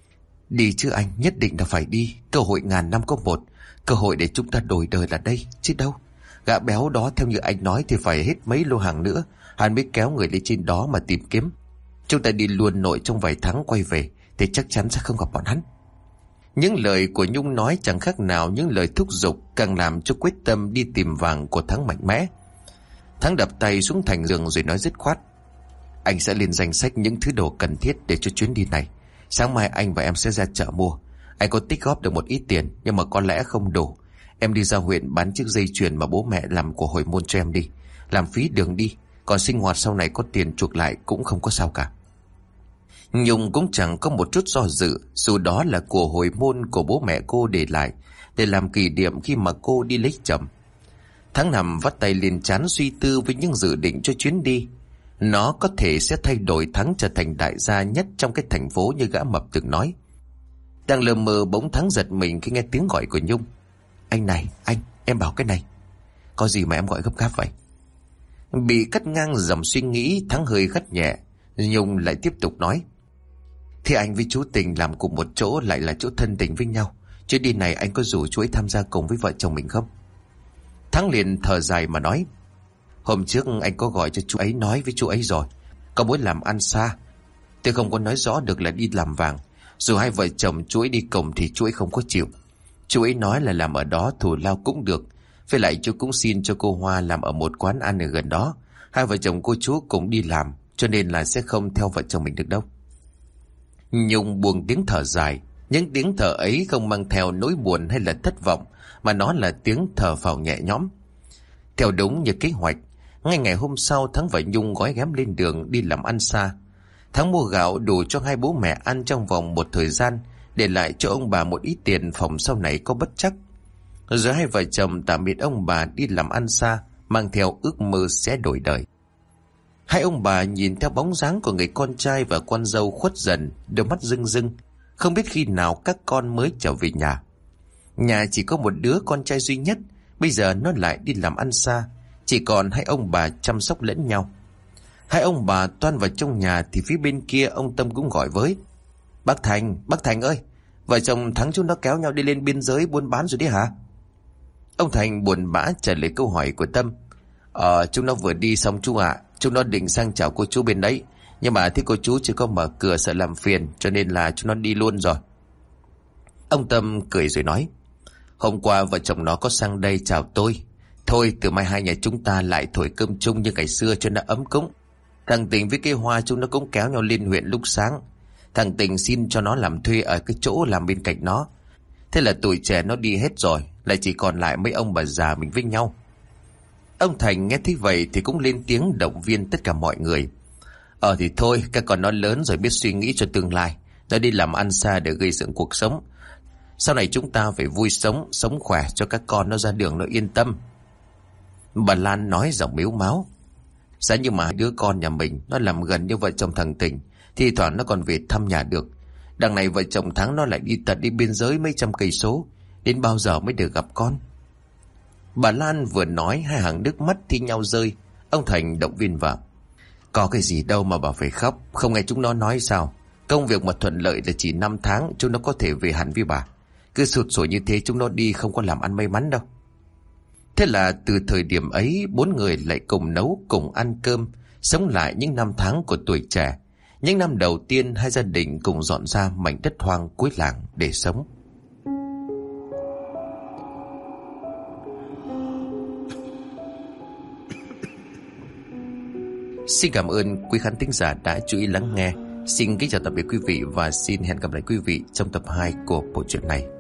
đi chứ anh, nhất định là phải đi. Cơ hội ngàn năm có một, cơ hội để chúng ta đổi đời là đây chứ đâu. Gã béo đó theo như anh nói thì phải hết mấy lô hàng nữa hắn mới kéo người lên trên đó mà tìm kiếm. Chúng ta đi luôn nội trong vài tháng quay về thì chắc chắn sẽ không gặp bọn hắn. Những lời của Nhung nói chẳng khác nào những lời thúc giục, càng làm cho quyết tâm đi tìm vàng của Thắng mạnh mẽ. Thắng đập tay xuống thành giường rồi nói dứt khoát: anh sẽ lên danh sách những thứ đồ cần thiết để cho chuyến đi này. Sáng mai anh và em sẽ ra chợ mua. Anh có tích góp được một ít tiền nhưng mà có lẽ không đủ. Em đi ra huyện bán chiếc dây chuyền mà bố mẹ làm của hồi môn cho em đi, làm phí đường đi. Còn sinh hoạt sau này có tiền chuộc lại cũng không có sao cả. Nhung cũng chẳng có một chút do dự, dù đó là của hồi môn của bố mẹ cô để lại để làm kỷ niệm khi mà cô đi lấy chồng. Thắng nằm vắt tay lên trán suy tư với những dự định cho chuyến đi. Nó có thể sẽ thay đổi Thắng trở thành đại gia nhất trong cái thành phố như gã mập từng nói. Đang lờ mờ bỗng Thắng giật mình khi nghe tiếng gọi của Nhung. Anh này, anh, em bảo cái này. Có gì mà em gọi gấp gáp vậy? Bị cắt ngang dòng suy nghĩ, Thắng hơi gắt nhẹ. Nhung lại tiếp tục nói: thì anh với chú Tình làm cùng một chỗ, lại là chỗ thân tình với nhau. Chuyến đi này anh có rủ chú ấy tham gia cùng với vợ chồng mình không? Thắng liền thở dài mà nói: hôm trước anh có gọi cho chú ấy, nói với chú ấy rồi, có muốn làm ăn xa. Tôi không có nói rõ được là đi làm vàng. Dù hai vợ chồng chú ấy đi cùng thì chú ấy không có chịu. Chú ấy nói là làm ở đó thù lao cũng được. Với lại chú cũng xin cho cô Hoa làm ở một quán ăn ở gần đó. Hai vợ chồng cô chú cũng đi làm, cho nên là sẽ không theo vợ chồng mình được đâu. Nhung buông tiếng thở dài. Những tiếng thở ấy không mang theo nỗi buồn hay là thất vọng, mà nó là tiếng thở phào nhẹ nhõm. Theo đúng như kế hoạch, ngay ngày hôm sau Thắng và Nhung gói ghém lên đường đi làm ăn xa. Thắng mua gạo đủ cho hai bố mẹ ăn trong vòng một thời gian, để lại cho ông bà một ít tiền phòng sau này có bất trắc. Rồi hai vợ chồng tạm biệt ông bà đi làm ăn xa, mang theo ước mơ sẽ đổi đời. Hai ông bà nhìn theo bóng dáng của người con trai và con dâu khuất dần, đôi mắt rưng rưng, không biết khi nào các con mới trở về nhà. Nhà chỉ có một đứa con trai duy nhất, bây giờ nó lại đi làm ăn xa, chỉ còn hai ông bà chăm sóc lẫn nhau. Hai ông bà toan vào trong nhà thì phía bên kia ông Tâm cũng gọi với: Bác Thành ơi, Vợ chồng Thắng chúng nó kéo nhau đi lên biên giới buôn bán rồi đấy hả? Ông Thành buồn bã trả lời câu hỏi của Tâm. Chúng nó vừa đi xong chú ạ. Chúng nó định sang chào cô chú bên đấy, nhưng mà thấy cô chú chưa có mở cửa sợ làm phiền, cho nên là chúng nó đi luôn rồi. Ông Tâm cười rồi nói, hôm qua vợ chồng nó có sang đây chào tôi. Thôi từ mai hai nhà chúng ta lại thổi cơm chung như ngày xưa cho nó ấm cúng. Thằng Tình với cái Hoa chúng nó cũng kéo nhau lên huyện lúc sáng. Thằng Tình xin cho nó làm thuê ở cái chỗ làm bên cạnh nó. Thế là tuổi trẻ nó đi hết rồi, lại chỉ còn lại mấy ông bà già mình với nhau. Ông Thành nghe thấy vậy thì cũng lên tiếng động viên tất cả mọi người. Thì thôi, các con nó lớn rồi, biết suy nghĩ cho tương lai. Nó đi làm ăn xa để gây dựng cuộc sống. Sau này chúng ta phải vui sống, sống khỏe cho các con nó ra đường nó yên tâm. Bà Lan nói giọng mếu máo. Giá như mà đứa con nhà mình nó làm gần như vợ chồng thằng Tình, thì thoảng nó còn về thăm nhà được. Đằng này vợ chồng Thắng nó lại đi tận đi biên giới mấy trăm cây số, đến bao giờ mới được gặp con? Bà Lan vừa nói hai hàng nước mắt thi nhau rơi. Ông Thành động viên vợ. Có cái gì đâu mà bà phải khóc, không nghe chúng nó nói sao? Công việc mà thuận lợi là chỉ 5 tháng chúng nó có thể về hẳn với bà. Cứ sụt sủi như thế chúng nó đi không có làm ăn may mắn đâu. Thế là từ thời điểm ấy, 4 người lại cùng nấu cùng ăn cơm, sống lại những năm tháng của tuổi trẻ. Những năm đầu tiên hai gia đình cùng dọn ra mảnh đất hoang cuối làng để sống. Xin cảm ơn quý khán thính giả đã chú ý lắng nghe. Xin kính chào tạm biệt quý vị và xin hẹn gặp lại quý vị trong tập 2 của bộ truyện này.